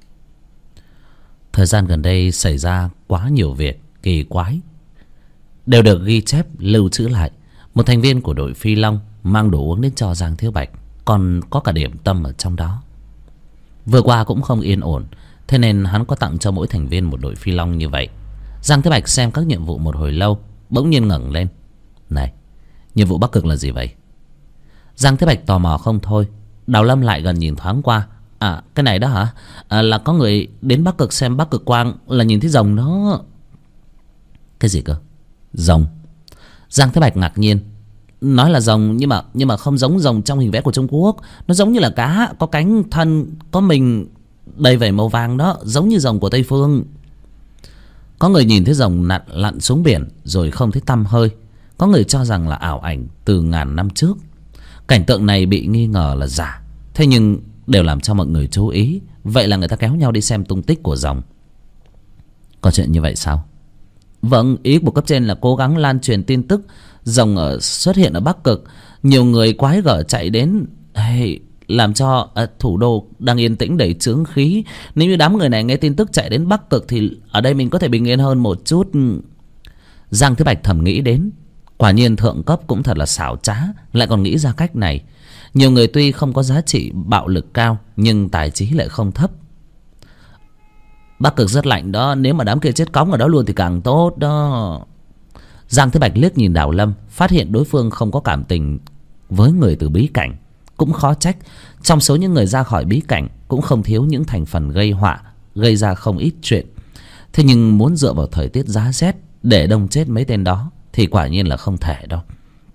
Thời gian gần đây xảy ra quá nhiều việc kỳ quái, đều được ghi chép lưu trữ lại. Một thành viên của đội Phi Long mang đồ uống đến cho Giang Thiếu Bạch, còn có cả điểm tâm ở trong đó. Vừa qua cũng không yên ổn, thế nên hắn có tặng cho mỗi thành viên một đội Phi Long như vậy. Giang Thế Bạch xem các nhiệm vụ một hồi lâu, bỗng nhiên ngẩng lên. Này, nhiệm vụ Bắc Cực là gì vậy? Giang Thế Bạch tò mò không thôi. Đào Lâm lại gần nhìn thoáng qua. À, cái này đó hả? Là có người đến Bắc Cực xem Bắc Cực Quang, là nhìn thấy rồng đó. Cái gì cơ? Rồng? Giang Thế Bạch ngạc nhiên. Nói là rồng nhưng mà không giống rồng trong hình vẽ của Trung Quốc. Nó giống như là cá, có cánh thân, có mình đầy vảy màu vàng đó, giống như rồng của Tây Phương. Có người nhìn thấy rồng lặn xuống biển rồi không thấy tăm hơi. Có người cho rằng là ảo ảnh từ ngàn năm trước. Cảnh tượng này bị nghi ngờ là giả, thế nhưng đều làm cho mọi người chú ý. Vậy là người ta kéo nhau đi xem tung tích của rồng. Có chuyện như vậy sao? Vâng, ý của cấp trên là cố gắng lan truyền tin tức rồng xuất hiện ở Bắc Cực. Nhiều người quái gở chạy đến, làm cho thủ đô đang yên tĩnh đầy chướng khí. Nếu như đám người này nghe tin tức chạy đến Bắc Cực thì ở đây mình có thể bình yên hơn một chút. Giang Thế Bạch thầm nghĩ đến. Quả nhiên thượng cấp cũng thật là xảo trá, lại còn nghĩ ra cách này. Nhiều người tuy không có giá trị bạo lực cao, nhưng tài trí lại không thấp. Bắc Cực rất lạnh đó, nếu mà đám kia chết cóng ở đó luôn thì càng tốt đó. Giang Thế Bạch liếc nhìn Đào Lâm, phát hiện đối phương không có cảm tình với người từ bí cảnh. Cũng khó trách, trong số những người ra khỏi bí cảnh cũng không thiếu những thành phần gây họa, gây ra không ít chuyện. Thế nhưng muốn dựa vào thời tiết giá rét để đông chết mấy tên đó thì quả nhiên là không thể đâu.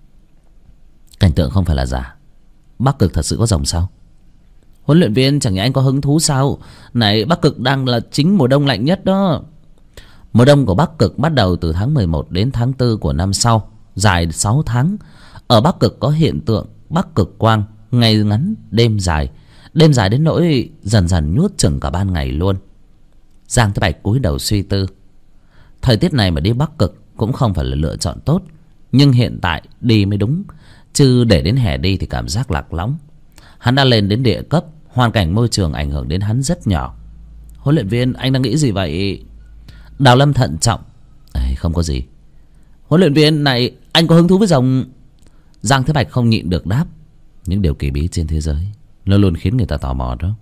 Cảnh tượng không phải là giả. Bắc Cực thật sự có rồng sao? Huấn luyện viên, chẳng nhẽ anh có hứng thú sao? Này, Bắc Cực đang là chính mùa đông lạnh nhất đó. Mùa đông của Bắc Cực bắt đầu từ tháng 11 đến tháng 4 của năm sau, dài 6 tháng. Ở Bắc Cực có hiện tượng Bắc Cực Quang, ngày ngắn đêm dài. Đêm dài đến nỗi dần dần nuốt chửng cả ban ngày luôn. Giang Thế Bạch cúi đầu suy tư. Thời tiết này mà đi Bắc Cực cũng không phải là lựa chọn tốt, nhưng hiện tại đi mới đúng, chứ để đến hè đi thì cảm giác lạc lõng. Hắn đã lên đến địa cấp, hoàn cảnh môi trường ảnh hưởng đến hắn rất nhỏ. Huấn luyện viên, anh đang nghĩ gì vậy? Đào Lâm thận trọng. Không có gì. Huấn luyện viên này, anh có hứng thú với rồng? Giang Thế Bạch không nhịn được đáp. Những điều kỳ bí trên thế giới nó luôn khiến người ta tò mò đó.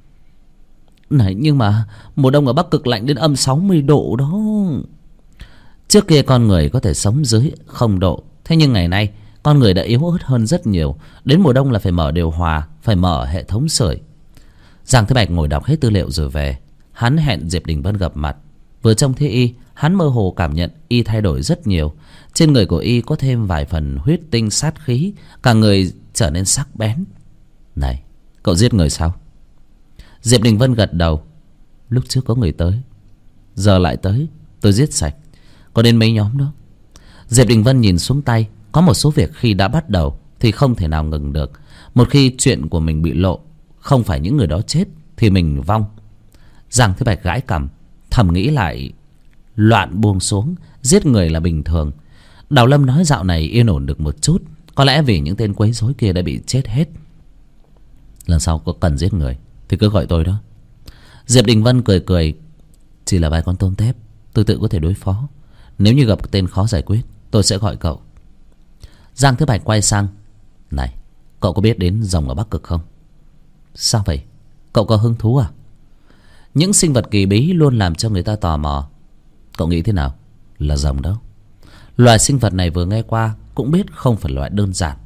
Này, nhưng mà mùa đông ở Bắc Cực lạnh đến âm 60 độ đó. Trước kia con người có thể sống dưới 0 độ. Thế nhưng ngày nay con người đã yếu ớt hơn rất nhiều. Đến mùa đông là phải mở điều hòa, phải mở hệ thống sưởi. Giang Thế Bạch ngồi đọc hết tư liệu rồi về. Hắn hẹn Diệp Đình Vân gặp mặt. Vừa trông thấy y, hắn mơ hồ cảm nhận y thay đổi rất nhiều. Trên người của y có thêm vài phần huyết tinh sát khí, cả người trở nên sắc bén. Này, cậu giết người sao? Diệp Đình Vân gật đầu. Lúc trước có người tới, giờ lại tới, tôi giết sạch. Có đến mấy nhóm đó. Diệp Đình Vân nhìn xuống tay. Có một số việc khi đã bắt đầu thì không thể nào ngừng được. Một khi chuyện của mình bị lộ, không phải những người đó chết thì mình vong. Giang Thế Bạch gãi cằm, thầm nghĩ lại. Loạn buông xuống, giết người là bình thường. Đào Lâm nói dạo này yên ổn được một chút, có lẽ vì những tên quấy rối kia đã bị chết hết. Lần sau có cần giết người thì cứ gọi tôi đó. Diệp Đình Vân cười cười. Chỉ là vài con tôm tép, tôi tự có thể đối phó. Nếu như gặp tên khó giải quyết, tôi sẽ gọi cậu. Giang Thế Bạch quay sang. Này, cậu có biết đến rồng ở Bắc Cực không? Sao vậy? Cậu có hứng thú à? Những sinh vật kỳ bí luôn làm cho người ta tò mò. Cậu nghĩ thế nào là rồng đó? Loài sinh vật này vừa nghe qua cũng biết không phải loại đơn giản.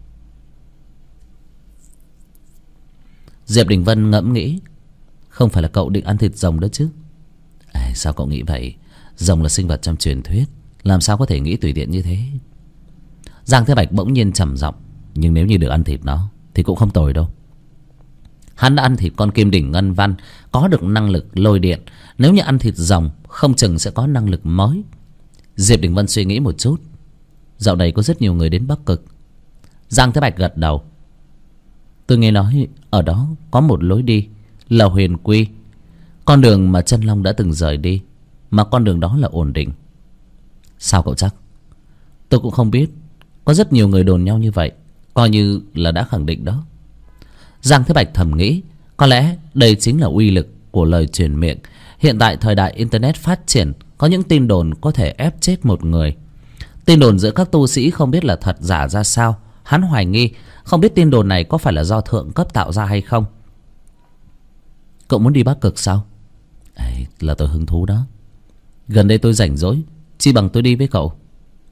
Diệp Đình Vân ngẫm nghĩ. Không phải là cậu định ăn thịt rồng đó chứ? Sao cậu nghĩ vậy? Rồng là sinh vật trong truyền thuyết, làm sao có thể nghĩ tùy tiện như thế? Giang Thế Bạch bỗng nhiên trầm giọng. Nhưng nếu như được ăn thịt nó thì cũng không tồi đâu. Hắn đã ăn thịt con kim đỉnh ngân văn, có được năng lực lôi điện. Nếu như ăn thịt rồng, không chừng sẽ có năng lực mới. Diệp Đình Vân suy nghĩ một chút. Dạo này có rất nhiều người đến Bắc Cực. Giang Thế Bạch gật đầu. Tôi nghe nói ở đó có một lối đi là Huyền Quy, con đường mà Chân Long đã từng rời đi, mà con đường đó là ổn định. Sao cậu chắc? Tôi cũng không biết. Có rất nhiều người đồn nhau như vậy, coi như là đã khẳng định đó. Giang Thế Bạch thầm nghĩ. Có lẽ đây chính là uy lực của lời truyền miệng. Hiện tại thời đại internet phát triển, có những tin đồn có thể ép chết một người. Tin đồn giữa các tu sĩ không biết là thật giả ra sao. Hắn hoài nghi, không biết tin đồn này có phải là do thượng cấp tạo ra hay không. Cậu muốn đi Bắc Cực sao? Là tôi hứng thú đó. Gần đây tôi rảnh rỗi, chi bằng tôi đi với cậu.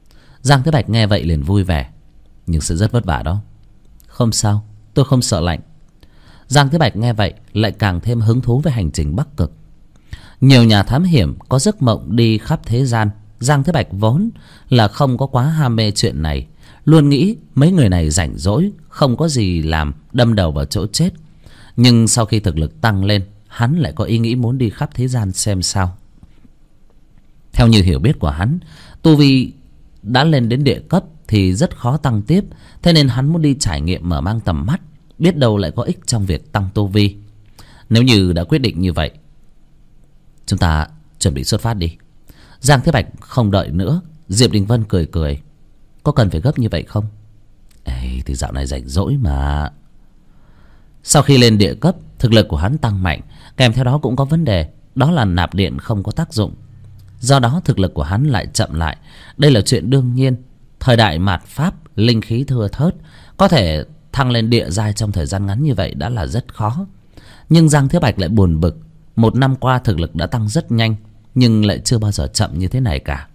Giang Thế Bạch nghe vậy liền vui vẻ. Nhưng sẽ rất vất vả đó. Không sao, tôi không sợ lạnh. Giang Thế Bạch nghe vậy lại càng thêm hứng thú với hành trình Bắc Cực. Nhiều nhà thám hiểm có giấc mộng đi khắp thế gian. Giang Thế Bạch vốn là không có quá ham mê chuyện này, luôn nghĩ mấy người này rảnh rỗi, không có gì làm, đâm đầu vào chỗ chết. Nhưng sau khi thực lực tăng lên, hắn lại có ý nghĩ muốn đi khắp thế gian xem sao. Theo như hiểu biết của hắn, tu vi đã lên đến địa cấp thì rất khó tăng tiếp. Thế nên hắn muốn đi trải nghiệm mở mang tầm mắt, biết đâu lại có ích trong việc tăng tu vi. Nếu như đã quyết định như vậy, chúng ta chuẩn bị xuất phát đi. Giang Thế Bạch không đợi nữa. Diệp Đình Vân cười cười. Có cần phải gấp như vậy không? Ê, thì dạo này rảnh rỗi mà. Sau khi lên địa cấp, thực lực của hắn tăng mạnh. Kèm theo đó cũng có vấn đề, đó là nạp điện không có tác dụng. Do đó thực lực của hắn lại chậm lại. Đây là chuyện đương nhiên. Thời đại mạt Pháp, linh khí thưa thớt, có thể thăng lên địa giai trong thời gian ngắn như vậy đã là rất khó. Nhưng Giang Thế Bạch lại buồn bực. Một năm qua thực lực đã tăng rất nhanh, nhưng lại chưa bao giờ chậm như thế này cả.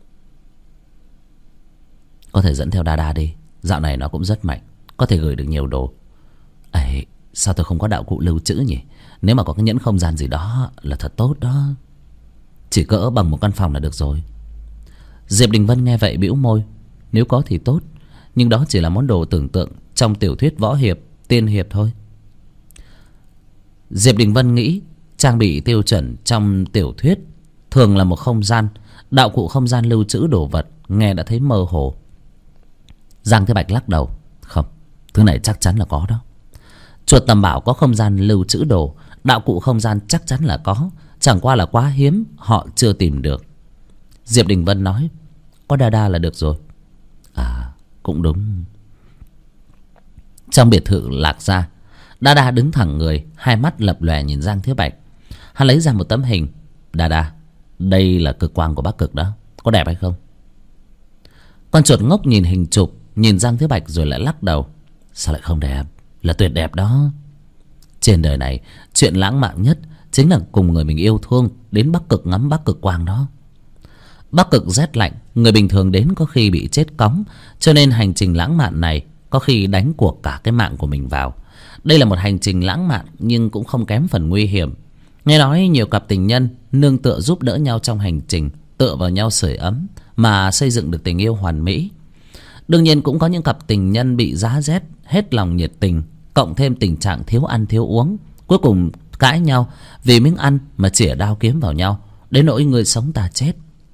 Có thể dẫn theo Đa đi. Dạo này nó cũng rất mạnh, có thể gửi được nhiều đồ. Ấy, sao tôi không có đạo cụ lưu trữ nhỉ? Nếu mà có cái nhẫn không gian gì đó là thật tốt đó. Chỉ cỡ bằng một căn phòng là được rồi. Diệp Đình Vân nghe vậy bĩu môi. Nếu có thì tốt, nhưng đó chỉ là món đồ tưởng tượng trong tiểu thuyết võ hiệp, tiên hiệp thôi. Diệp Đình Vân nghĩ trang bị tiêu chuẩn trong tiểu thuyết thường là một không gian, đạo cụ không gian lưu trữ đồ vật, nghe đã thấy mơ hồ. Giang Thế Bạch lắc đầu. Không, thứ này chắc chắn là có đó. Chuột Tầm Bảo có không gian lưu trữ đồ, đạo cụ không gian chắc chắn là có, chẳng qua là quá hiếm, họ chưa tìm được. Diệp Đình Vân nói. Có Đa là được rồi. À, cũng đúng. Trong biệt thự Lạc Gia, Đa đứng thẳng người, hai mắt lập lòe nhìn Giang Thế Bạch. Hắn lấy ra một tấm hình. Đa, đây là cực quang của Bắc Cực đó, có đẹp hay không? Con chuột ngốc nhìn hình chụp, nhìn Giang Thế Bạch rồi lại lắc đầu. Sao lại không đẹp? Là tuyệt đẹp đó. Trên đời này, chuyện lãng mạn nhất chính là cùng người mình yêu thương đến Bắc Cực ngắm Bắc Cực quang đó. Bắc Cực rét lạnh, người bình thường đến có khi bị chết cóng, cho nên hành trình lãng mạn này có khi đánh cuộc cả cái mạng của mình vào. Đây là một hành trình lãng mạn nhưng cũng không kém phần nguy hiểm. Nghe nói nhiều cặp tình nhân nương tựa giúp đỡ nhau trong hành trình, tựa vào nhau sưởi ấm mà xây dựng được tình yêu hoàn mỹ. Đương nhiên cũng có những cặp tình nhân bị giá rét, hết lòng nhiệt tình, cộng thêm tình trạng thiếu ăn thiếu uống, cuối cùng cãi nhau vì miếng ăn mà chĩa đao kiếm vào nhau, đến nỗi người sống ta chết.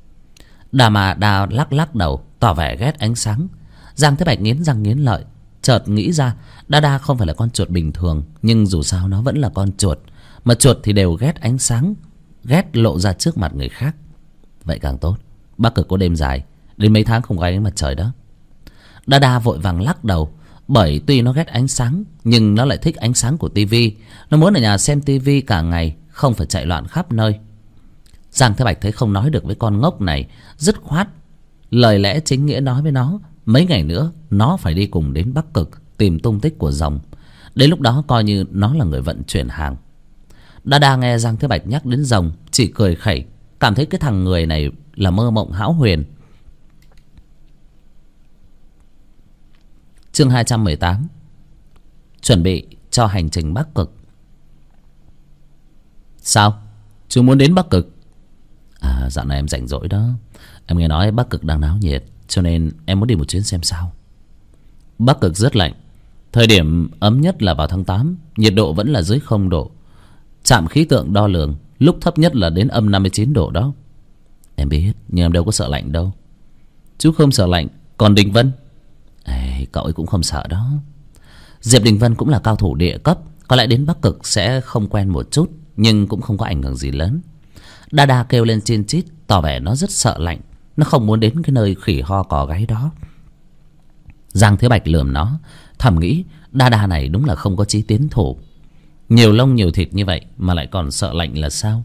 Đa lắc đầu tỏ vẻ ghét ánh sáng. Giang Thế Bạch nghiến răng nghiến lợi, chợt nghĩ ra Đa không phải là con chuột bình thường, nhưng dù sao nó vẫn là con chuột, mà chuột thì đều ghét ánh sáng, ghét lộ ra trước mặt người khác. Vậy càng tốt, Bắc Cực có đêm dài, đến mấy tháng không có ánh mặt trời đó. Đa vội vàng lắc đầu, bởi tuy nó ghét ánh sáng nhưng nó lại thích ánh sáng của tivi. Nó muốn ở nhà xem tivi cả ngày, không phải chạy loạn khắp nơi. Giang Thế Bạch thấy không nói được với con ngốc này, dứt khoát lời lẽ chính nghĩa nói với nó. Mấy ngày nữa nó phải đi cùng đến Bắc Cực tìm tung tích của rồng. Đến lúc đó coi như nó là người vận chuyển hàng. Đa nghe Giang Thế Bạch nhắc đến rồng chỉ cười khẩy, cảm thấy cái thằng người này là mơ mộng hão huyền. Chương 218. Chuẩn bị cho hành trình Bắc Cực. Sao? Chú muốn đến Bắc Cực? À, dạo này em rảnh rỗi đó. Em nghe nói Bắc Cực đang náo nhiệt, cho nên em muốn đi một chuyến xem sao. Bắc Cực rất lạnh. Thời điểm ấm nhất là vào tháng 8, nhiệt độ vẫn là dưới 0 độ. Trạm khí tượng đo lường lúc thấp nhất là đến âm 59 độ đó. Em biết, nhưng em đâu có sợ lạnh đâu. Chú không sợ lạnh. Còn Đình Vân? Ê, cậu ấy cũng không sợ đó. Diệp Đình Vân cũng là cao thủ địa cấp, có lẽ đến Bắc Cực sẽ không quen một chút, nhưng cũng không có ảnh hưởng gì lớn. Đa kêu lên chin chít, tỏ vẻ nó rất sợ lạnh, nó không muốn đến cái nơi khỉ ho cò gáy đó. Giang Thế Bạch lườm nó, thầm nghĩ Đa này đúng là không có chí tiến thủ. Nhiều lông nhiều thịt như vậy mà lại còn sợ lạnh là sao?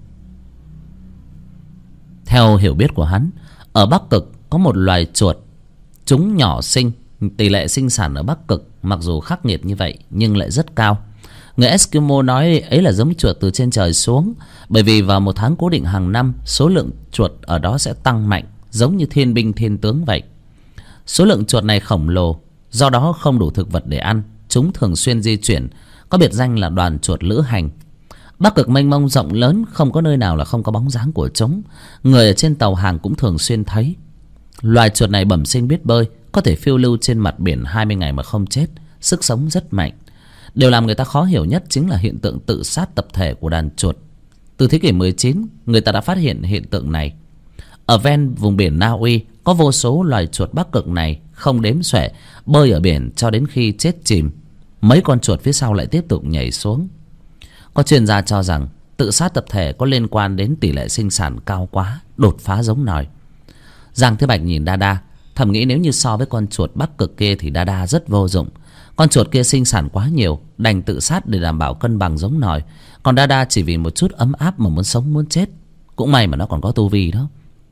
Theo hiểu biết của hắn, ở Bắc Cực có một loài chuột, chúng nhỏ xinh, tỷ lệ sinh sản ở Bắc Cực mặc dù khắc nghiệt như vậy nhưng lại rất cao. Người Eskimo nói ấy là giống chuột từ trên trời xuống, bởi vì vào một tháng cố định hàng năm, số lượng chuột ở đó sẽ tăng mạnh, giống như thiên binh thiên tướng vậy. Số lượng chuột này khổng lồ, do đó không đủ thực vật để ăn. Chúng thường xuyên di chuyển, có biệt danh là đoàn chuột lữ hành. Bắc Cực mênh mông rộng lớn, không có nơi nào là không có bóng dáng của chúng. Người ở trên tàu hàng cũng thường xuyên thấy. Loài chuột này bẩm sinh biết bơi, có thể phiêu lưu trên mặt biển 20 ngày mà không chết. Sức sống rất mạnh. Điều làm người ta khó hiểu nhất chính là hiện tượng tự sát tập thể của đàn chuột. Từ thế kỷ 19, người ta đã phát hiện hiện tượng này. Ở ven vùng biển Na Uy có vô số loài chuột Bắc Cực này không đếm xuể, bơi ở biển cho đến khi chết chìm. Mấy con chuột phía sau lại tiếp tục nhảy xuống. Có chuyên gia cho rằng tự sát tập thể có liên quan đến tỷ lệ sinh sản cao quá, đột phá giống nòi. Giang Thế Bạch nhìn Đa, thầm nghĩ nếu như so với con chuột Bắc Cực kia thì Đa rất vô dụng. Con chuột kia sinh sản quá nhiều, đành tự sát để đảm bảo cân bằng giống nòi. Còn Đa chỉ vì một chút ấm áp mà muốn sống muốn chết. Cũng may mà nó còn có tu vi đó.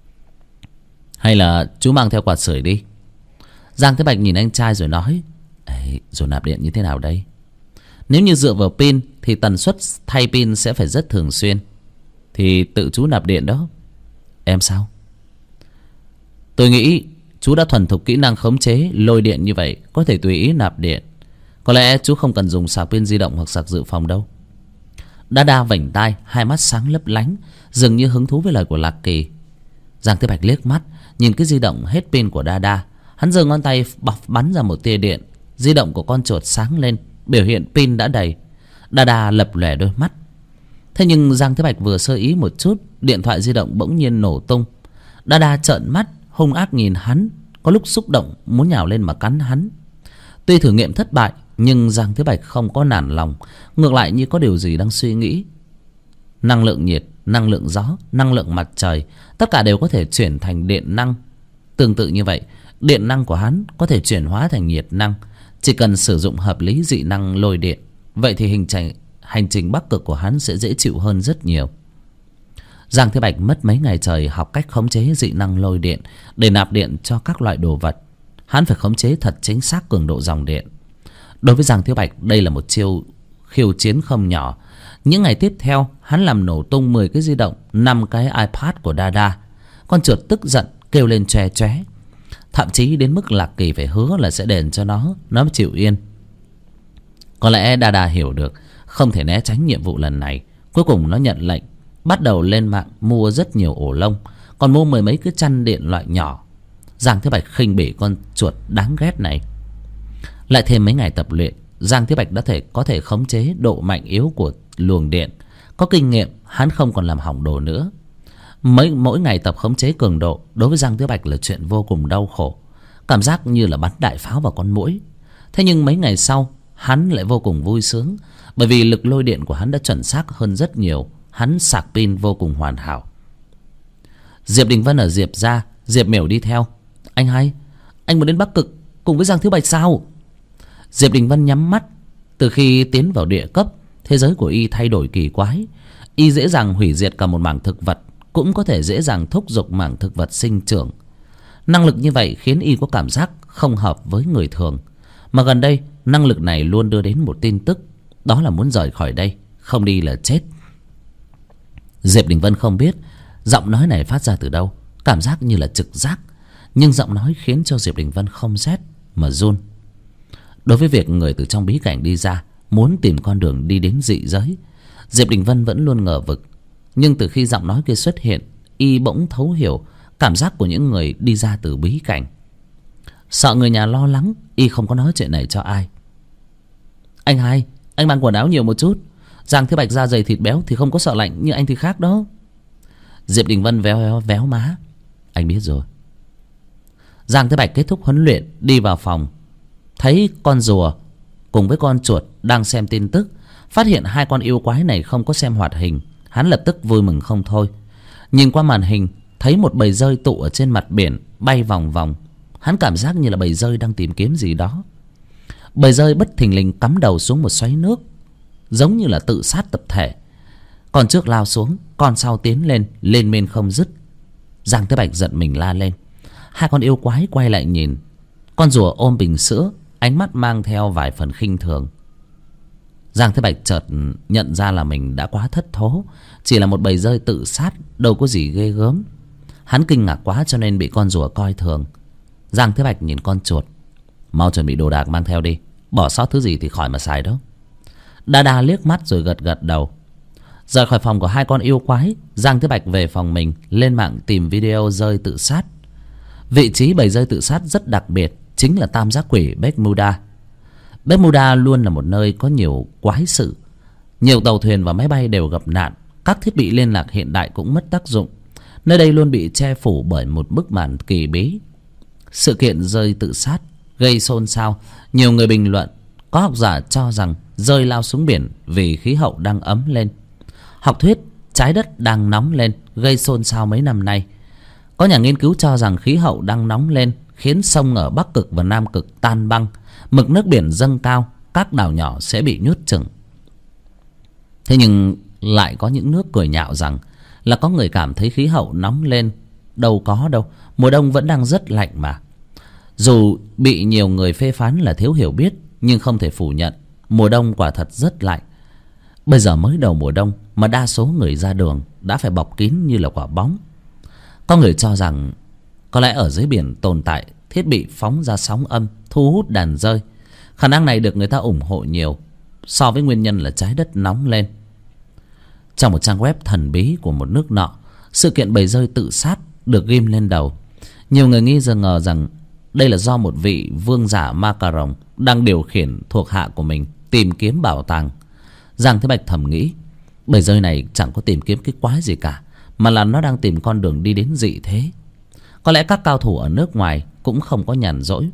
Hay là chú mang theo quạt sưởi đi. Giang Thế Bạch nhìn anh trai rồi nói: Ê, rồi nạp điện như thế nào đây? Nếu như dựa vào pin thì tần suất thay pin sẽ phải rất thường xuyên. Thì tự chú nạp điện đó. Em sao? Tôi nghĩ chú đã thuần thục kỹ năng khống chế lôi điện như vậy, có thể tùy ý nạp điện. Có lẽ chú không cần dùng sạc pin di động hoặc sạc dự phòng đâu. Đa vểnh tai, hai mắt sáng lấp lánh, dường như hứng thú với lời của Lạc Kỳ. Giang Thế Bạch liếc mắt nhìn cái di động hết pin của Đa. Hắn giơ ngón tay bắn ra một tia điện. Di động của con chuột sáng lên, biểu hiện pin đã đầy. Đa lập lòe đôi mắt. Thế nhưng Giang Thế Bạch vừa sơ ý một chút, điện thoại di động bỗng nhiên nổ tung. Đa trợn mắt hung ác nhìn hắn, có lúc xúc động muốn nhào lên mà cắn hắn. Tuy thử nghiệm thất bại, nhưng Giang Thế Bạch không có nản lòng, ngược lại như có điều gì đang suy nghĩ. Năng lượng nhiệt, năng lượng gió, năng lượng mặt trời, tất cả đều có thể chuyển thành điện năng. Tương tự như vậy, điện năng của hắn có thể chuyển hóa thành nhiệt năng. Chỉ cần sử dụng hợp lý dị năng lôi điện, vậy thì hành trình Bắc Cực của hắn sẽ dễ chịu hơn rất nhiều. Giang Thế Bạch mất mấy ngày trời học cách khống chế dị năng lôi điện để nạp điện cho các loại đồ vật. Hắn phải khống chế thật chính xác cường độ dòng điện. Đối với Giang Thế Bạch, đây là một chiêu khiêu chiến không nhỏ. Những ngày tiếp theo, hắn làm nổ tung 10 cái di động, 5 cái iPad của Đa. Con chuột tức giận kêu lên choe choé, thậm chí đến mức Lạc Kỳ phải hứa là sẽ đền cho nó mới chịu yên. Có lẽ Đa hiểu được không thể né tránh nhiệm vụ lần này. Cuối cùng nó nhận lệnh, bắt đầu lên mạng mua rất nhiều ổ lông, còn mua 10 mấy cái chăn điện loại nhỏ. Giang Thế Bạch khinh bỉ con chuột đáng ghét này. Lại thêm mấy ngày tập luyện, Giang Thế Bạch đã có thể khống chế độ mạnh yếu của luồng điện. Có kinh nghiệm, hắn không còn làm hỏng đồ nữa. Mỗi ngày tập khống chế cường độ đối với Giang Thế Bạch là chuyện vô cùng đau khổ, cảm giác như là bắn đại pháo vào con muỗi. Thế nhưng mấy ngày sau, hắn lại vô cùng vui sướng, bởi vì lực lôi điện của hắn đã chuẩn xác hơn rất nhiều. Hắn sạc pin vô cùng hoàn hảo. Diệp Đình Vân ở Diệp gia, Diệp Miểu đi theo. Anh hai, anh muốn đến Bắc Cực cùng với Giang Thiếu Bạch sao? Diệp Đình Vân nhắm mắt. Từ khi tiến vào địa cấp, thế giới của y thay đổi kỳ quái. Y dễ dàng hủy diệt cả một mảng thực vật, cũng có thể dễ dàng thúc giục mảng thực vật sinh trưởng. Năng lực như vậy khiến y có cảm giác không hợp với người thường. Mà gần đây, năng lực này luôn đưa đến một tin tức, đó là muốn rời khỏi đây, không đi là chết. Diệp Đình Vân không biết giọng nói này phát ra từ đâu, cảm giác như là trực giác. Nhưng giọng nói khiến cho Diệp Đình Vân không rét mà run. Đối với việc người từ trong bí cảnh đi ra muốn tìm con đường đi đến dị giới, Diệp Đình Vân vẫn luôn ngờ vực. Nhưng từ khi giọng nói kia xuất hiện, y bỗng thấu hiểu cảm giác của những người đi ra từ bí cảnh. Sợ người nhà lo lắng, y không có nói chuyện này cho ai. Anh hai, anh mang quần áo nhiều một chút. Giang Thế Bạch da dày thịt béo thì không có sợ lạnh như anh thì khác đó. Diệp Đình Vân véo má. Anh biết rồi. Giang Thế Bạch kết thúc huấn luyện, đi vào phòng, thấy con rùa cùng với con chuột đang xem tin tức. Phát hiện hai con yêu quái này không có xem hoạt hình, hắn lập tức vui mừng không thôi. Nhìn qua màn hình, thấy một bầy dơi tụ ở trên mặt biển, bay vòng vòng. Hắn cảm giác như là bầy dơi đang tìm kiếm gì đó. Bầy dơi bất thình lình cắm đầu xuống một xoáy nước, giống như là tự sát tập thể. Con trước lao xuống, con sau tiến lên, lên men không dứt. Giang Thế Bạch giận mình la lên. Hai con yêu quái quay lại nhìn. Con rùa ôm bình sữa, ánh mắt mang theo vài phần khinh thường. Giang Thế Bạch chợt nhận ra là mình đã quá thất thố. Chỉ là một bầy dơi tự sát, đâu có gì ghê gớm. Hắn kinh ngạc quá cho nên bị con rùa coi thường. Giang Thế Bạch nhìn con chuột. Mau chuẩn bị đồ đạc mang theo đi, bỏ sót thứ gì thì khỏi mà xài đó. Đa Đa liếc mắt rồi gật gật đầu. Rời khỏi phòng của hai con yêu quái, Giang Thế Bạch về phòng mình, lên mạng tìm video rơi tự sát. Vị trí bầy rơi tự sát rất đặc biệt, chính là tam giác quỷ Bermuda. Bermuda luôn là một nơi có nhiều quái sự. Nhiều tàu thuyền và máy bay đều gặp nạn, các thiết bị liên lạc hiện đại cũng mất tác dụng. Nơi đây luôn bị che phủ bởi một bức màn kỳ bí. Sự kiện rơi tự sát gây xôn xao. Nhiều người bình luận. Có học giả cho rằng rơi lao xuống biển vì khí hậu đang ấm lên. Học thuyết trái đất đang nóng lên gây xôn xao mấy năm nay. Có nhà nghiên cứu cho rằng khí hậu đang nóng lên khiến sông ở Bắc Cực và Nam Cực tan băng, mực nước biển dâng cao, các đảo nhỏ sẽ bị nhốt chừng. Thế nhưng lại có những nước cười nhạo rằng là có người cảm thấy khí hậu nóng lên. Đâu có đâu, mùa đông vẫn đang rất lạnh mà. Dù bị nhiều người phê phán là thiếu hiểu biết, nhưng không thể phủ nhận mùa đông quả thật rất lạnh. Bây giờ mới đầu mùa đông mà đa số người ra đường đã phải bọc kín như là quả bóng. Có người cho rằng có lẽ ở dưới biển tồn tại thiết bị phóng ra sóng âm thu hút đàn rơi. Khả năng này được người ta ủng hộ nhiều so với nguyên nhân là trái đất nóng lên. Trong một trang web thần bí của một nước nọ, sự kiện bầy rơi tự sát được ghim lên đầu. Nhiều người nghi ngờ rằng đây là do một vị vương giả ma cà rồng đang điều khiển thuộc hạ của mình tìm kiếm bảo tàng. Giang Thế Bạch thầm nghĩ, bầy rơi này chẳng có tìm kiếm cái quái gì cả, mà là nó đang tìm con đường đi đến dị thế. Có lẽ các cao thủ ở nước ngoài cũng không có nhàn rỗi.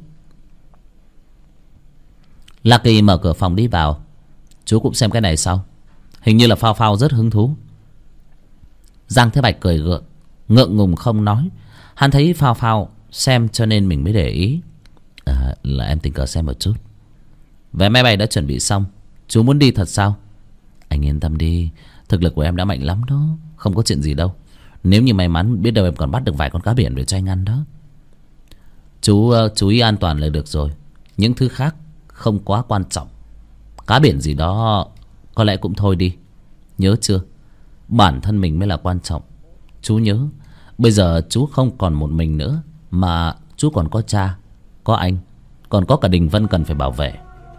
Lucky mở cửa phòng đi vào. Chú cũng xem cái này sao? Hình như là Phao Phao rất hứng thú. Giang Thế Bạch cười gượng, ngượng ngùng không nói. Hắn thấy Phao Phao xem cho nên mình mới để ý. Là em tình cờ xem một chút. Vé máy bay đã chuẩn bị xong, chú muốn đi thật sao? Anh yên tâm đi, thực lực của em đã mạnh lắm đó, không có chuyện gì đâu. Nếu như may mắn, biết đâu em còn bắt được vài con cá biển để cho anh ăn đó. Chú ý an toàn là được rồi. Những thứ khác không quá quan trọng. Cá biển gì đó có lẽ cũng thôi đi. Nhớ chưa, bản thân mình mới là quan trọng. Chú nhớ, bây giờ chú không còn một mình nữa, mà chú còn có cha, có anh, còn có cả Đình Vân cần phải bảo vệ.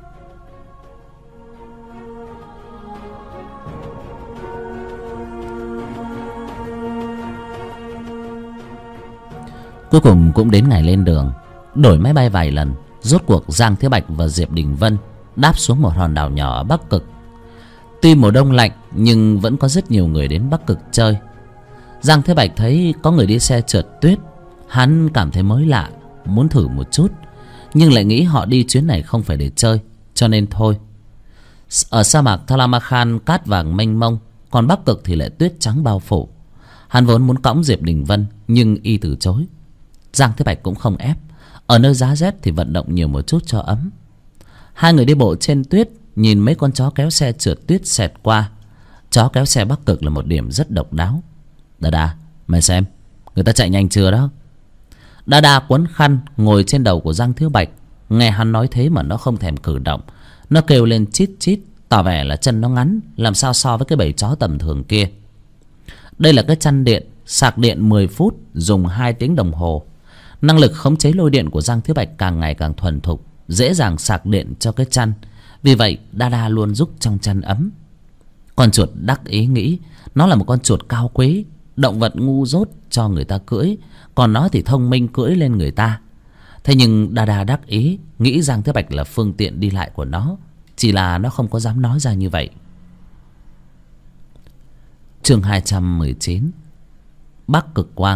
Cuối cùng cũng đến ngày lên đường. Đổi máy bay vài lần, rốt cuộc Giang Thế Bạch và Diệp Đình Vân đáp xuống một hòn đảo nhỏ ở Bắc Cực. Tuy mùa đông lạnh nhưng vẫn có rất nhiều người đến Bắc Cực chơi. Giang Thế Bạch thấy có người đi xe trượt tuyết, hắn cảm thấy mới lạ, muốn thử một chút, nhưng lại nghĩ họ đi chuyến này không phải để chơi, cho nên thôi. Ở sa mạc Taklamakan cát vàng mênh mông, còn Bắc Cực thì lại tuyết trắng bao phủ. Hắn vốn muốn cõng Diệp Đình Vân nhưng y từ chối. Giang Thế Bạch cũng không ép, ở nơi giá rét thì vận động nhiều một chút cho ấm. Hai người đi bộ trên tuyết, nhìn mấy con chó kéo xe trượt tuyết xẹt qua. Chó kéo xe Bắc Cực là một điểm rất độc đáo. Đa Đa, mày xem, người ta chạy nhanh chưa đó. Đa Đa quấn khăn ngồi trên đầu của Giang Thế Bạch. Nghe hắn nói thế mà nó không thèm cử động. Nó kêu lên chít chít, tỏ vẻ là chân nó ngắn, làm sao so với cái bầy chó tầm thường kia. Đây là cái chăn điện, sạc điện 10 phút, dùng 2 tiếng đồng hồ. Năng lực khống chế lôi điện của Giang Thế Bạch càng ngày càng thuần thục, dễ dàng sạc điện cho cái chăn. Vì vậy Đa Đa luôn giúp trong chăn ấm. Con chuột đắc ý nghĩ nó là một con chuột cao quý, động vật ngu dốt cho người ta cưỡi, còn nó thì thông minh cưỡi lên người ta. Thế nhưng Đa Đa đắc ý nghĩ Giang Thế Bạch là phương tiện đi lại của nó, chỉ là nó không có dám nói ra như vậy. Chương 219, Bắc Cực Quang.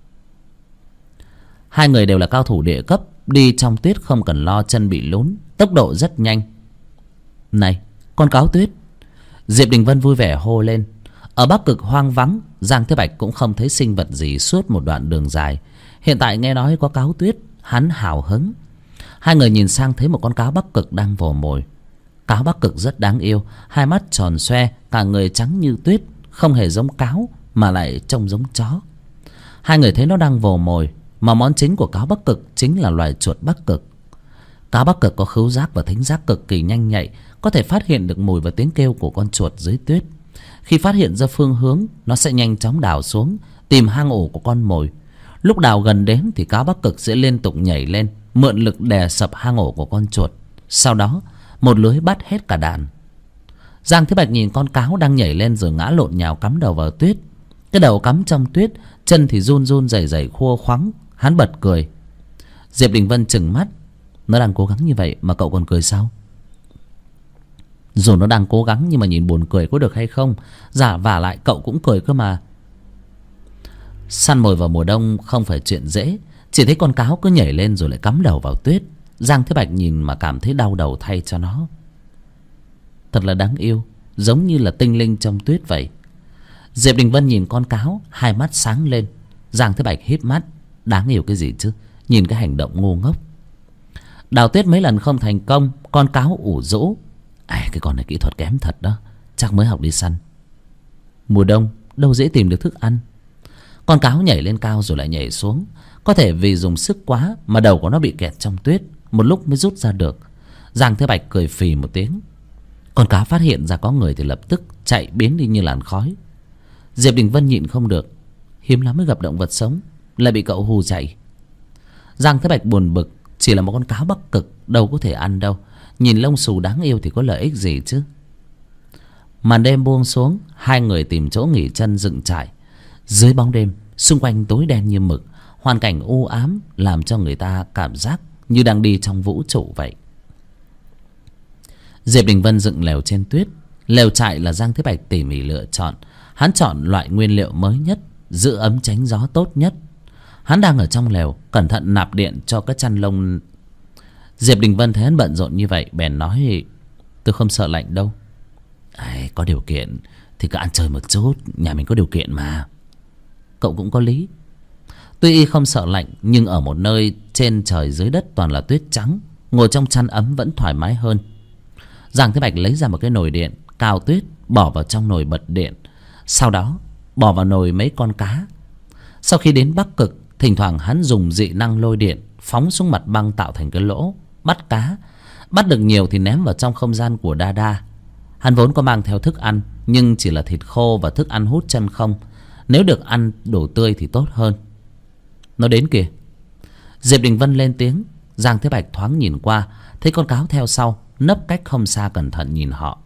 Hai người đều là cao thủ địa cấp, đi trong tuyết không cần lo chân bị lún, tốc độ rất nhanh. Này, con cáo tuyết! Diệp Đình Vân vui vẻ hô lên. Ở Bắc Cực hoang vắng, Giang Thế Bạch cũng không thấy sinh vật gì suốt một đoạn đường dài. Hiện tại nghe nói có cáo tuyết, hắn hào hứng. Hai người nhìn sang thấy một con cáo Bắc Cực đang vồ mồi. Cáo Bắc Cực rất đáng yêu, hai mắt tròn xoe, cả người trắng như tuyết, không hề giống cáo mà lại trông giống chó. Hai người thấy nó đang vồ mồi, mà món chính của cáo Bắc Cực chính là loài chuột Bắc Cực. Cáo Bắc Cực có khứu giác và thính giác cực kỳ nhanh nhạy, có thể phát hiện được mùi và tiếng kêu của con chuột dưới tuyết. Khi phát hiện ra phương hướng, nó sẽ nhanh chóng đào xuống tìm hang ổ của con mồi. Lúc đào gần đến thì cáo Bắc Cực sẽ liên tục nhảy lên, mượn lực đè sập hang ổ của con chuột. Sau đó một lưới bắt hết cả đàn. Giang Thế Bạch nhìn con cáo đang nhảy lên rồi ngã lộn nhào cắm đầu vào tuyết. Cái đầu cắm trong tuyết, chân thì run run rẩy rẩy khua khoắng. Hắn bật cười. Diệp Đình Vân trừng mắt. Nó đang cố gắng như vậy mà cậu còn cười sao? Dù nó đang cố gắng nhưng mà nhìn buồn cười có được hay không? Vả lại cậu cũng cười cơ mà. Săn mồi vào mùa đông không phải chuyện dễ. Chỉ thấy con cáo cứ nhảy lên rồi lại cắm đầu vào tuyết. Giang Thế Bạch nhìn mà cảm thấy đau đầu thay cho nó. Thật là đáng yêu, giống như là tinh linh trong tuyết vậy. Diệp Đình Vân nhìn con cáo, hai mắt sáng lên. Giang Thế Bạch híp mắt. Đáng yêu cái gì chứ, nhìn cái hành động ngu ngốc. Đào tuyết mấy lần không thành công, con cáo ủ rũ. Cái con này kỹ thuật kém thật đó, chắc mới học đi săn. Mùa đông đâu dễ tìm được thức ăn. Con cáo nhảy lên cao rồi lại nhảy xuống. Có thể vì dùng sức quá mà đầu của nó bị kẹt trong tuyết, một lúc mới rút ra được. Giang Thế Bạch cười phì một tiếng. Con cáo phát hiện ra có người thì lập tức chạy biến đi như làn khói. Diệp Đình Vân nhịn không được. Hiếm lắm mới gặp động vật sống lại bị cậu hù chạy. Giang Thế Bạch buồn bực. Chỉ là một con cáo Bắc Cực, đâu có thể ăn đâu. Nhìn lông xù đáng yêu thì có lợi ích gì chứ. Màn đêm buông xuống, hai người tìm chỗ nghỉ chân dựng trại. Dưới bóng đêm, xung quanh tối đen như mực, hoàn cảnh u ám làm cho người ta cảm giác như đang đi trong vũ trụ vậy. Diệp Đình Vân dựng lều trên tuyết. Lều trại là Giang Thế Bạch tỉ mỉ lựa chọn. Hắn chọn loại nguyên liệu mới nhất, giữ ấm tránh gió tốt nhất. Hắn đang ở trong lều cẩn thận nạp điện cho cái chăn lông. Diệp Đình Vân thấy hắn bận rộn như vậy bèn nói: tôi không sợ lạnh đâu. Có điều kiện thì cứ ăn chơi một chút, nhà mình có điều kiện mà. Cậu cũng có lý. Tuy y không sợ lạnh, nhưng ở một nơi trên trời dưới đất toàn là tuyết trắng, ngồi trong chăn ấm vẫn thoải mái hơn. Giang Thế Bạch lấy ra một cái nồi điện cào tuyết, bỏ vào trong nồi bật điện. Sau đó bỏ vào nồi mấy con cá. Sau khi đến Bắc Cực, thỉnh thoảng hắn dùng dị năng lôi điện phóng xuống mặt băng tạo thành cái lỗ, bắt cá. Bắt được nhiều thì ném vào trong không gian của Đa Đa. Hắn vốn có mang theo thức ăn, nhưng chỉ là thịt khô và thức ăn hút chân không. Nếu được ăn đồ tươi thì tốt hơn. Nó đến kìa. Diệp Đình Vân lên tiếng. Giang Thế Bạch thoáng nhìn qua, thấy con cáo theo sau, nấp cách không xa cẩn thận nhìn họ.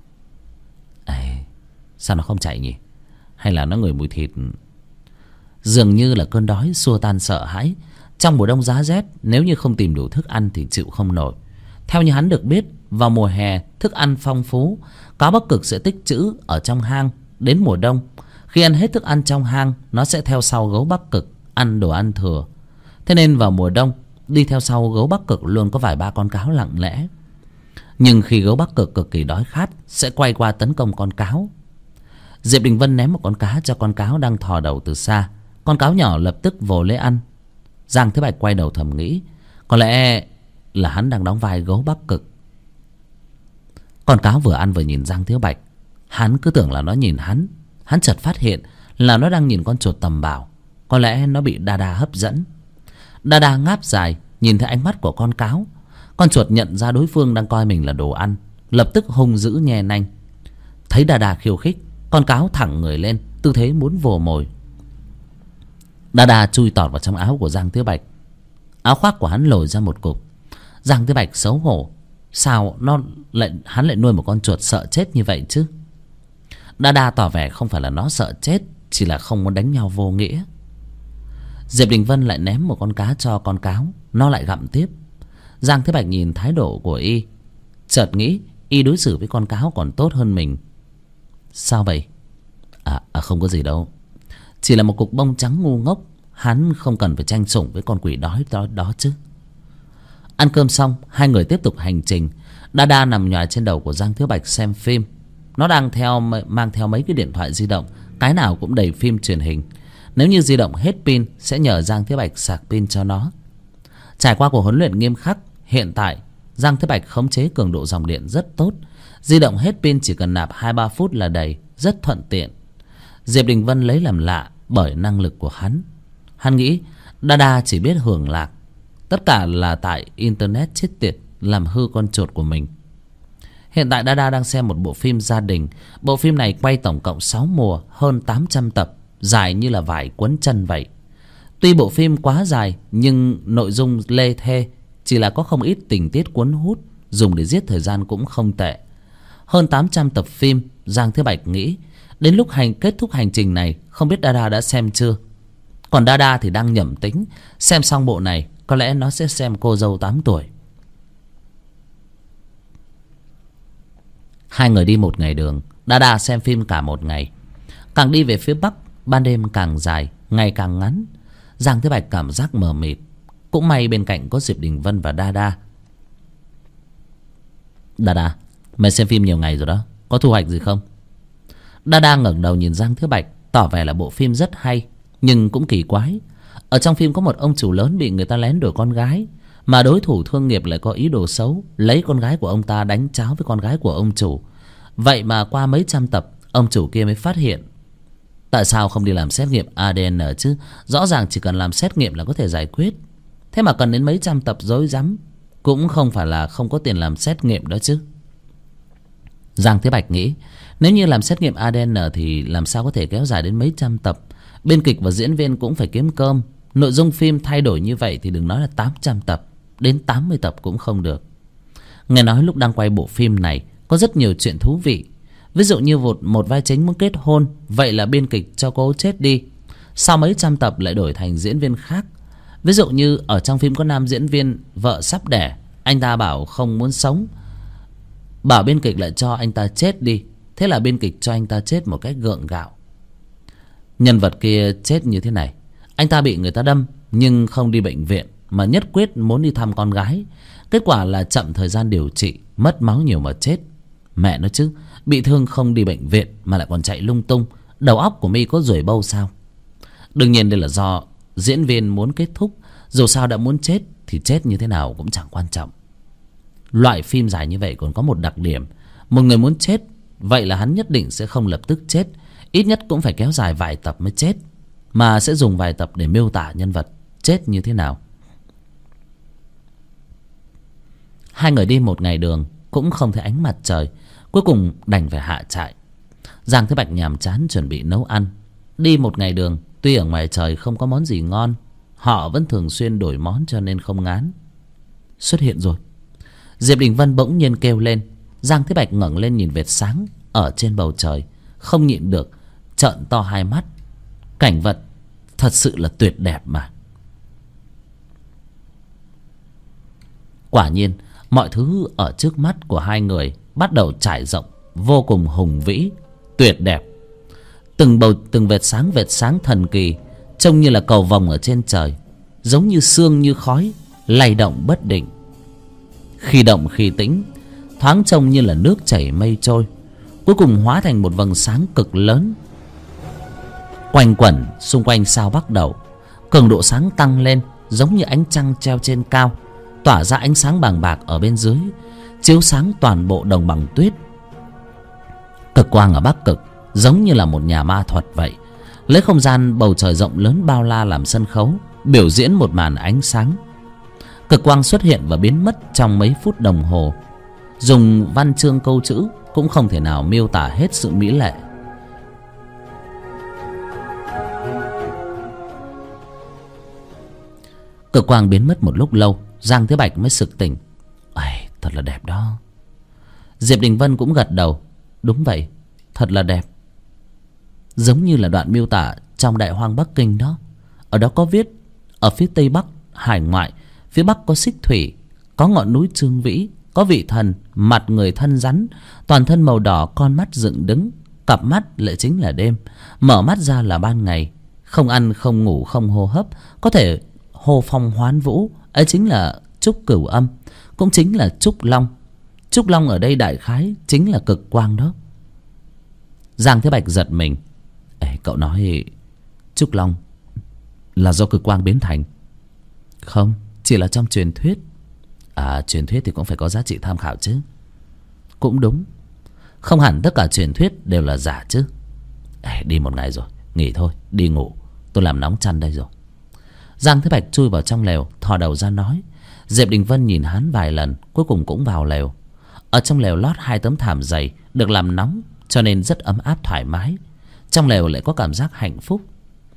Sao nó không chạy nhỉ? Hay là nó ngửi mùi thịt? Dường như là cơn đói xua tan sợ hãi. Trong mùa đông giá rét, nếu như không tìm đủ thức ăn thì chịu không nổi. Theo như hắn được biết, vào mùa hè thức ăn phong phú, cáo Bắc Cực sẽ tích trữ ở trong hang. Đến mùa đông, khi ăn hết thức ăn trong hang, nó sẽ theo sau gấu Bắc Cực ăn đồ ăn thừa. Thế nên vào mùa đông, đi theo sau gấu Bắc Cực luôn có vài ba con cáo lặng lẽ. Nhưng khi gấu Bắc Cực cực kỳ đói khát, sẽ quay qua tấn công con cáo. Diệp Đình Vân ném một con cá cho con cáo đang thò đầu từ xa. Con cáo nhỏ lập tức vồ lấy ăn. Giang Thế Bạch quay đầu thầm nghĩ, có lẽ là hắn đang đóng vai gấu Bắc Cực. Con cáo vừa ăn vừa nhìn Giang Thế Bạch. Hắn cứ tưởng là nó nhìn hắn. Hắn chợt phát hiện là nó đang nhìn con chuột tầm bảo. Có lẽ nó bị Đa Đa hấp dẫn. Đa Đa ngáp dài, nhìn thấy ánh mắt của con cáo. Con chuột nhận ra đối phương đang coi mình là đồ ăn, lập tức hung dữ nhe nanh. Thấy Đa Đa khiêu khích, con cáo thẳng người lên, tư thế muốn vồ mồi. Đa Đa chui tọt vào trong áo của Giang Thế Bạch. Áo khoác của hắn lồi ra một cục. Giang Thế Bạch xấu hổ. Sao hắn lại nuôi một con chuột sợ chết như vậy chứ? Đa Đa tỏ vẻ không phải là nó sợ chết, chỉ là không muốn đánh nhau vô nghĩa. Diệp Đình Vân lại ném một con cá cho con cáo. Nó lại gặm tiếp. Giang Thế Bạch nhìn thái độ của y, chợt nghĩ y đối xử với con cáo còn tốt hơn mình. Sao vậy? Không có gì đâu. Chỉ là một cục bông trắng ngu ngốc. Hắn không cần phải tranh sủng với con quỷ đói đó chứ. Ăn cơm xong, hai người tiếp tục hành trình. Đa Đa nằm nhòi trên đầu của Giang Thế Bạch xem phim. Nó đang mang theo mấy cái điện thoại di động, cái nào cũng đầy phim truyền hình. Nếu như di động hết pin, sẽ nhờ Giang Thế Bạch sạc pin cho nó. Trải qua cuộc huấn luyện nghiêm khắc, hiện tại Giang Thế Bạch khống chế cường độ dòng điện rất tốt. Di động hết pin chỉ cần nạp 2-3 phút là đầy, rất thuận tiện. Diệp Đình Vân lấy làm lạ bởi năng lực của hắn. Hắn nghĩ Đa Đa chỉ biết hưởng lạc. Tất cả là tại internet chết tiệt làm hư con chuột của mình. Hiện tại Đa Đa đang xem một bộ phim gia đình. Bộ phim này quay tổng cộng 6 mùa, hơn 800 tập, dài như là vải quấn chân vậy. Tuy bộ phim quá dài nhưng nội dung lê thê, chỉ là có không ít tình tiết cuốn hút, dùng để giết thời gian cũng không tệ. Hơn 800 tập phim, Giang Thế Bạch nghĩ đến lúc kết thúc hành trình này, không biết Đa Đa đã xem chưa. Còn Đa Đa thì đang nhẩm tính, xem xong bộ này có lẽ nó sẽ xem Cô Dâu 8 tuổi. Hai người đi một ngày đường. Đa Đa xem phim cả một ngày. Càng đi về phía bắc, ban đêm càng dài, ngày càng ngắn. Giang Thế Bạch cảm giác mờ mịt. Cũng may bên cạnh có Diệp Đình Vân và Đa Đa. Đa Đa, mày xem phim nhiều ngày rồi đó, có thu hoạch gì không? Đa Đa ngẩng đầu nhìn Giang Thế Bạch, tỏ vẻ là bộ phim rất hay, nhưng cũng kỳ quái. Ở trong phim có một ông chủ lớn bị người ta lén đổi con gái, mà đối thủ thương nghiệp lại có ý đồ xấu, lấy con gái của ông ta đánh cháo với con gái của ông chủ. Vậy mà qua mấy trăm tập, ông chủ kia mới phát hiện. Tại sao không đi làm xét nghiệm ADN chứ? Rõ ràng chỉ cần làm xét nghiệm là có thể giải quyết. Thế mà cần đến mấy trăm tập rối rắm. Cũng không phải là không có tiền làm xét nghiệm đó chứ. Giang Thế Bạch nghĩ, nếu như làm xét nghiệm ADN thì làm sao có thể kéo dài đến mấy trăm tập. Biên kịch và diễn viên cũng phải kiếm cơm. Nội dung phim thay đổi như vậy thì đừng nói là 800 tập, đến 80 tập cũng không được. Nghe nói lúc đang quay bộ phim này có rất nhiều chuyện thú vị. Ví dụ như một vai chính muốn kết hôn, vậy là biên kịch cho cô chết đi, sau mấy trăm tập lại đổi thành diễn viên khác. Ví dụ như ở trong phim có nam diễn viên vợ sắp đẻ, anh ta bảo không muốn sống, bảo biên kịch lại cho anh ta chết đi. Thế là biên kịch cho anh ta chết một cách gượng gạo. Nhân vật kia chết như thế này: anh ta bị người ta đâm nhưng không đi bệnh viện, mà nhất quyết muốn đi thăm con gái. Kết quả là chậm thời gian điều trị, mất máu nhiều mà chết. Mẹ nó chứ, bị thương không đi bệnh viện mà lại còn chạy lung tung. Đầu óc của mi có ruồi bâu sao? Đương nhiên đây là do diễn viên muốn kết thúc. Dù sao đã muốn chết thì chết như thế nào cũng chẳng quan trọng. Loại phim dài như vậy còn có một đặc điểm: một người muốn chết, vậy là hắn nhất định sẽ không lập tức chết, ít nhất cũng phải kéo dài vài tập mới chết, mà sẽ dùng vài tập để miêu tả nhân vật chết như thế nào. Hai người đi một ngày đường cũng không thấy ánh mặt trời, cuối cùng đành phải hạ trại. Giang Thế Bạch nhàm chán chuẩn bị nấu ăn. Đi một ngày đường, tuy ở ngoài trời không có món gì ngon, họ vẫn thường xuyên đổi món cho nên không ngán. Xuất hiện rồi. Diệp Đình Vân bỗng nhiên kêu lên. Giang Thế Bạch ngẩng lên nhìn vệt sáng ở trên bầu trời, không nhịn được trợn to hai mắt. Cảnh vật thật sự là tuyệt đẹp mà. Quả nhiên mọi thứ ở trước mắt của hai người bắt đầu trải rộng, vô cùng hùng vĩ, tuyệt đẹp. Từng vệt sáng thần kỳ, trông như là cầu vồng ở trên trời, giống như sương như khói, lay động bất định, khi động khi tĩnh, thoáng trông như là nước chảy mây trôi, cuối cùng hóa thành một vầng sáng cực lớn quanh quẩn xung quanh sao Bắc Đẩu. Cường độ sáng tăng lên, giống như ánh trăng treo trên cao, tỏa ra ánh sáng bàng bạc ở bên dưới, chiếu sáng toàn bộ đồng bằng tuyết. Cực quang ở Bắc Cực giống như là một nhà ma thuật vậy, lấy không gian bầu trời rộng lớn bao la làm sân khấu, biểu diễn một màn ánh sáng. Cực quang xuất hiện và biến mất trong mấy phút đồng hồ. Dùng văn chương câu chữ cũng không thể nào miêu tả hết sự mỹ lệ. Cực quang biến mất một lúc lâu, Giang Thế Bạch mới sực tỉnh. Ây, thật là đẹp đó. Diệp Đình Vân cũng gật đầu. Đúng vậy, thật là đẹp. Giống như là đoạn miêu tả trong Đại Hoang Bắc Kinh đó. Ở đó có viết: ở phía tây bắc hải ngoại, phía bắc có xích thủy, có ngọn núi Trương Vĩ, có vị thần, mặt người thân rắn, toàn thân màu đỏ, con mắt dựng đứng, cặp mắt lại chính là đêm, mở mắt ra là ban ngày, không ăn không ngủ không hô hấp, có thể hô phong hoán vũ, ấy chính là Trúc Cửu Âm, cũng chính là Trúc Long. Trúc Long ở đây đại khái chính là cực quang đó. Giang Thế Bạch giật mình. Ê, cậu nói Trúc Long là do cực quang biến thành? Không, chỉ là trong truyền thuyết. À, truyền thuyết thì cũng phải có giá trị tham khảo chứ. Cũng đúng, không hẳn tất cả truyền thuyết đều là giả chứ. Ê, đi một ngày rồi, nghỉ thôi, đi ngủ, tôi làm nóng chăn đây rồi. Giang Thế Bạch chui vào trong lều, thò đầu ra nói. Diệp Đình Vân nhìn hắn vài lần, cuối cùng cũng vào lều. Ở trong lều lót 2 tấm thảm dày, được làm nóng cho nên rất ấm áp thoải mái. Trong lều lại có cảm giác hạnh phúc.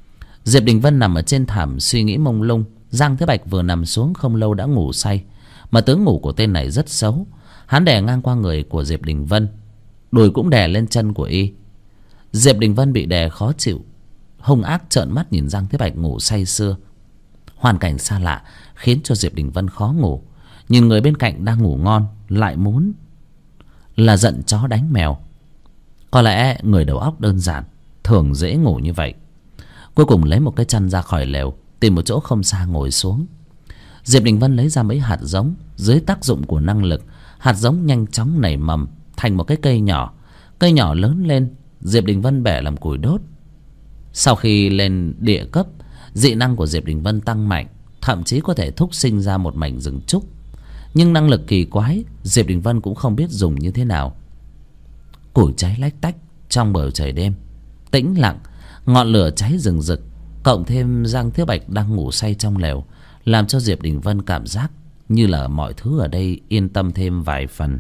Diệp Đình Vân nằm ở trên thảm suy nghĩ mông lung. Giang Thế Bạch vừa nằm xuống không lâu đã ngủ say. Mà tướng ngủ của tên này rất xấu. Hắn đè ngang qua người của Diệp Đình Vân, đùi cũng đè lên chân của y. Diệp Đình Vân bị đè khó chịu, hung ác trợn mắt nhìn Giang Thế Bạch ngủ say sưa. Hoàn cảnh xa lạ khiến cho Diệp Đình Vân khó ngủ. Nhìn người bên cạnh đang ngủ ngon lại muốn là giận chó đánh mèo. Có lẽ người đầu óc đơn giản thường dễ ngủ như vậy. Cuối cùng lấy một cái chăn ra khỏi lều, tìm một chỗ không xa ngồi xuống. Diệp Đình Vân lấy ra mấy hạt giống. Dưới tác dụng của năng lực, hạt giống nhanh chóng nảy mầm thành một cái cây nhỏ. Cây nhỏ lớn lên, Diệp Đình Vân bẻ làm củi đốt. Sau khi lên địa cấp, dị năng của Diệp Đình Vân tăng mạnh, thậm chí có thể thúc sinh ra một mảnh rừng trúc. Nhưng năng lực kỳ quái, Diệp Đình Vân cũng không biết dùng như thế nào. Củi cháy lách tách trong bầu trời đêm tĩnh lặng, ngọn lửa cháy rừng rực, cộng thêm Giang Thế Bạch đang ngủ say trong lều, làm cho Diệp Đình Vân cảm giác như là mọi thứ ở đây yên tâm thêm vài phần.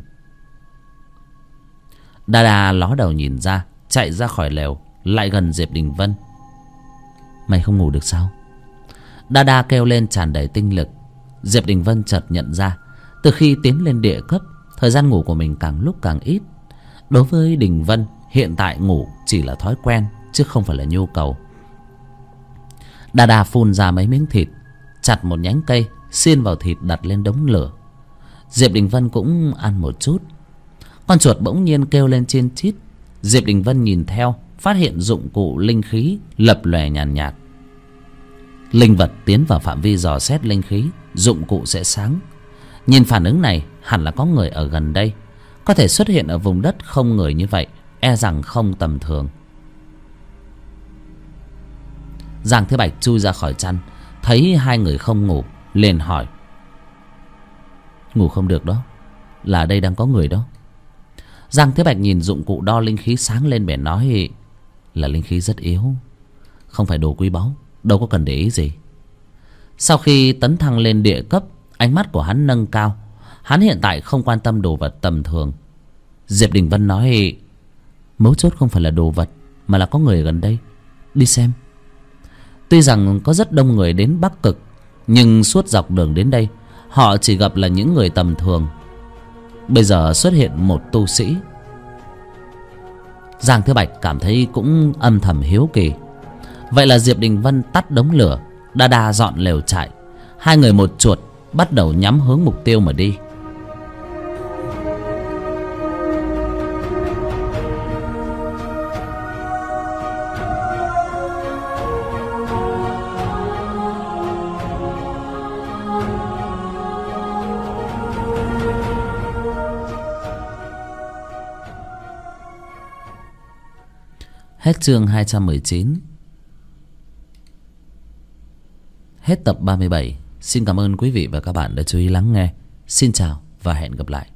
Đa Đa ló đầu nhìn ra, chạy ra khỏi lều, lại gần Diệp Đình Vân. Mày không ngủ được sao? Đa Đa kêu lên tràn đầy tinh lực. Diệp Đình Vân chợt nhận ra, từ khi tiến lên địa cấp, thời gian ngủ của mình càng lúc càng ít. Đối với Đình Vân, hiện tại ngủ chỉ là thói quen chứ không phải là nhu cầu. Đa Đa phun ra mấy miếng thịt, chặt một nhánh cây xiên vào thịt đặt lên đống lửa. Diệp Đình Vân cũng ăn một chút. Con chuột bỗng nhiên kêu lên chiên chít. Diệp Đình Vân nhìn theo, phát hiện dụng cụ linh khí lập lòe nhàn nhạt. Linh vật tiến vào phạm vi dò xét linh khí, dụng cụ sẽ sáng. Nhìn phản ứng này, hẳn là có người ở gần đây. Có thể xuất hiện ở vùng đất không người như vậy, e rằng không tầm thường. Giang Thế Bạch chui ra khỏi chăn, thấy hai người không ngủ, liền hỏi. Ngủ không được đó, là ở đây đang có người đó. Giang Thế Bạch nhìn dụng cụ đo linh khí sáng lên bèn nói. Là linh khí rất yếu, không phải đồ quý báu, đâu có cần để ý gì. Sau khi tấn thăng lên địa cấp, ánh mắt của hắn nâng cao. Hắn hiện tại không quan tâm đồ vật tầm thường. Diệp Đình Vân nói. Mấu chốt không phải là đồ vật, mà là có người ở gần đây, đi xem. Tuy rằng có rất đông người đến Bắc Cực, nhưng suốt dọc đường đến đây, họ chỉ gặp là những người tầm thường. Bây giờ xuất hiện một tu sĩ. Giang Thế Bạch cảm thấy cũng âm thầm hiếu kỳ. Vậy là Diệp Đình Vân tắt đống lửa, Đa Đa dọn lều trại. Hai người một chuột bắt đầu nhắm hướng mục tiêu mà đi. Hết chương 219. Hết tập 37. Xin cảm ơn quý vị và các bạn đã chú ý lắng nghe. Xin chào và hẹn gặp lại.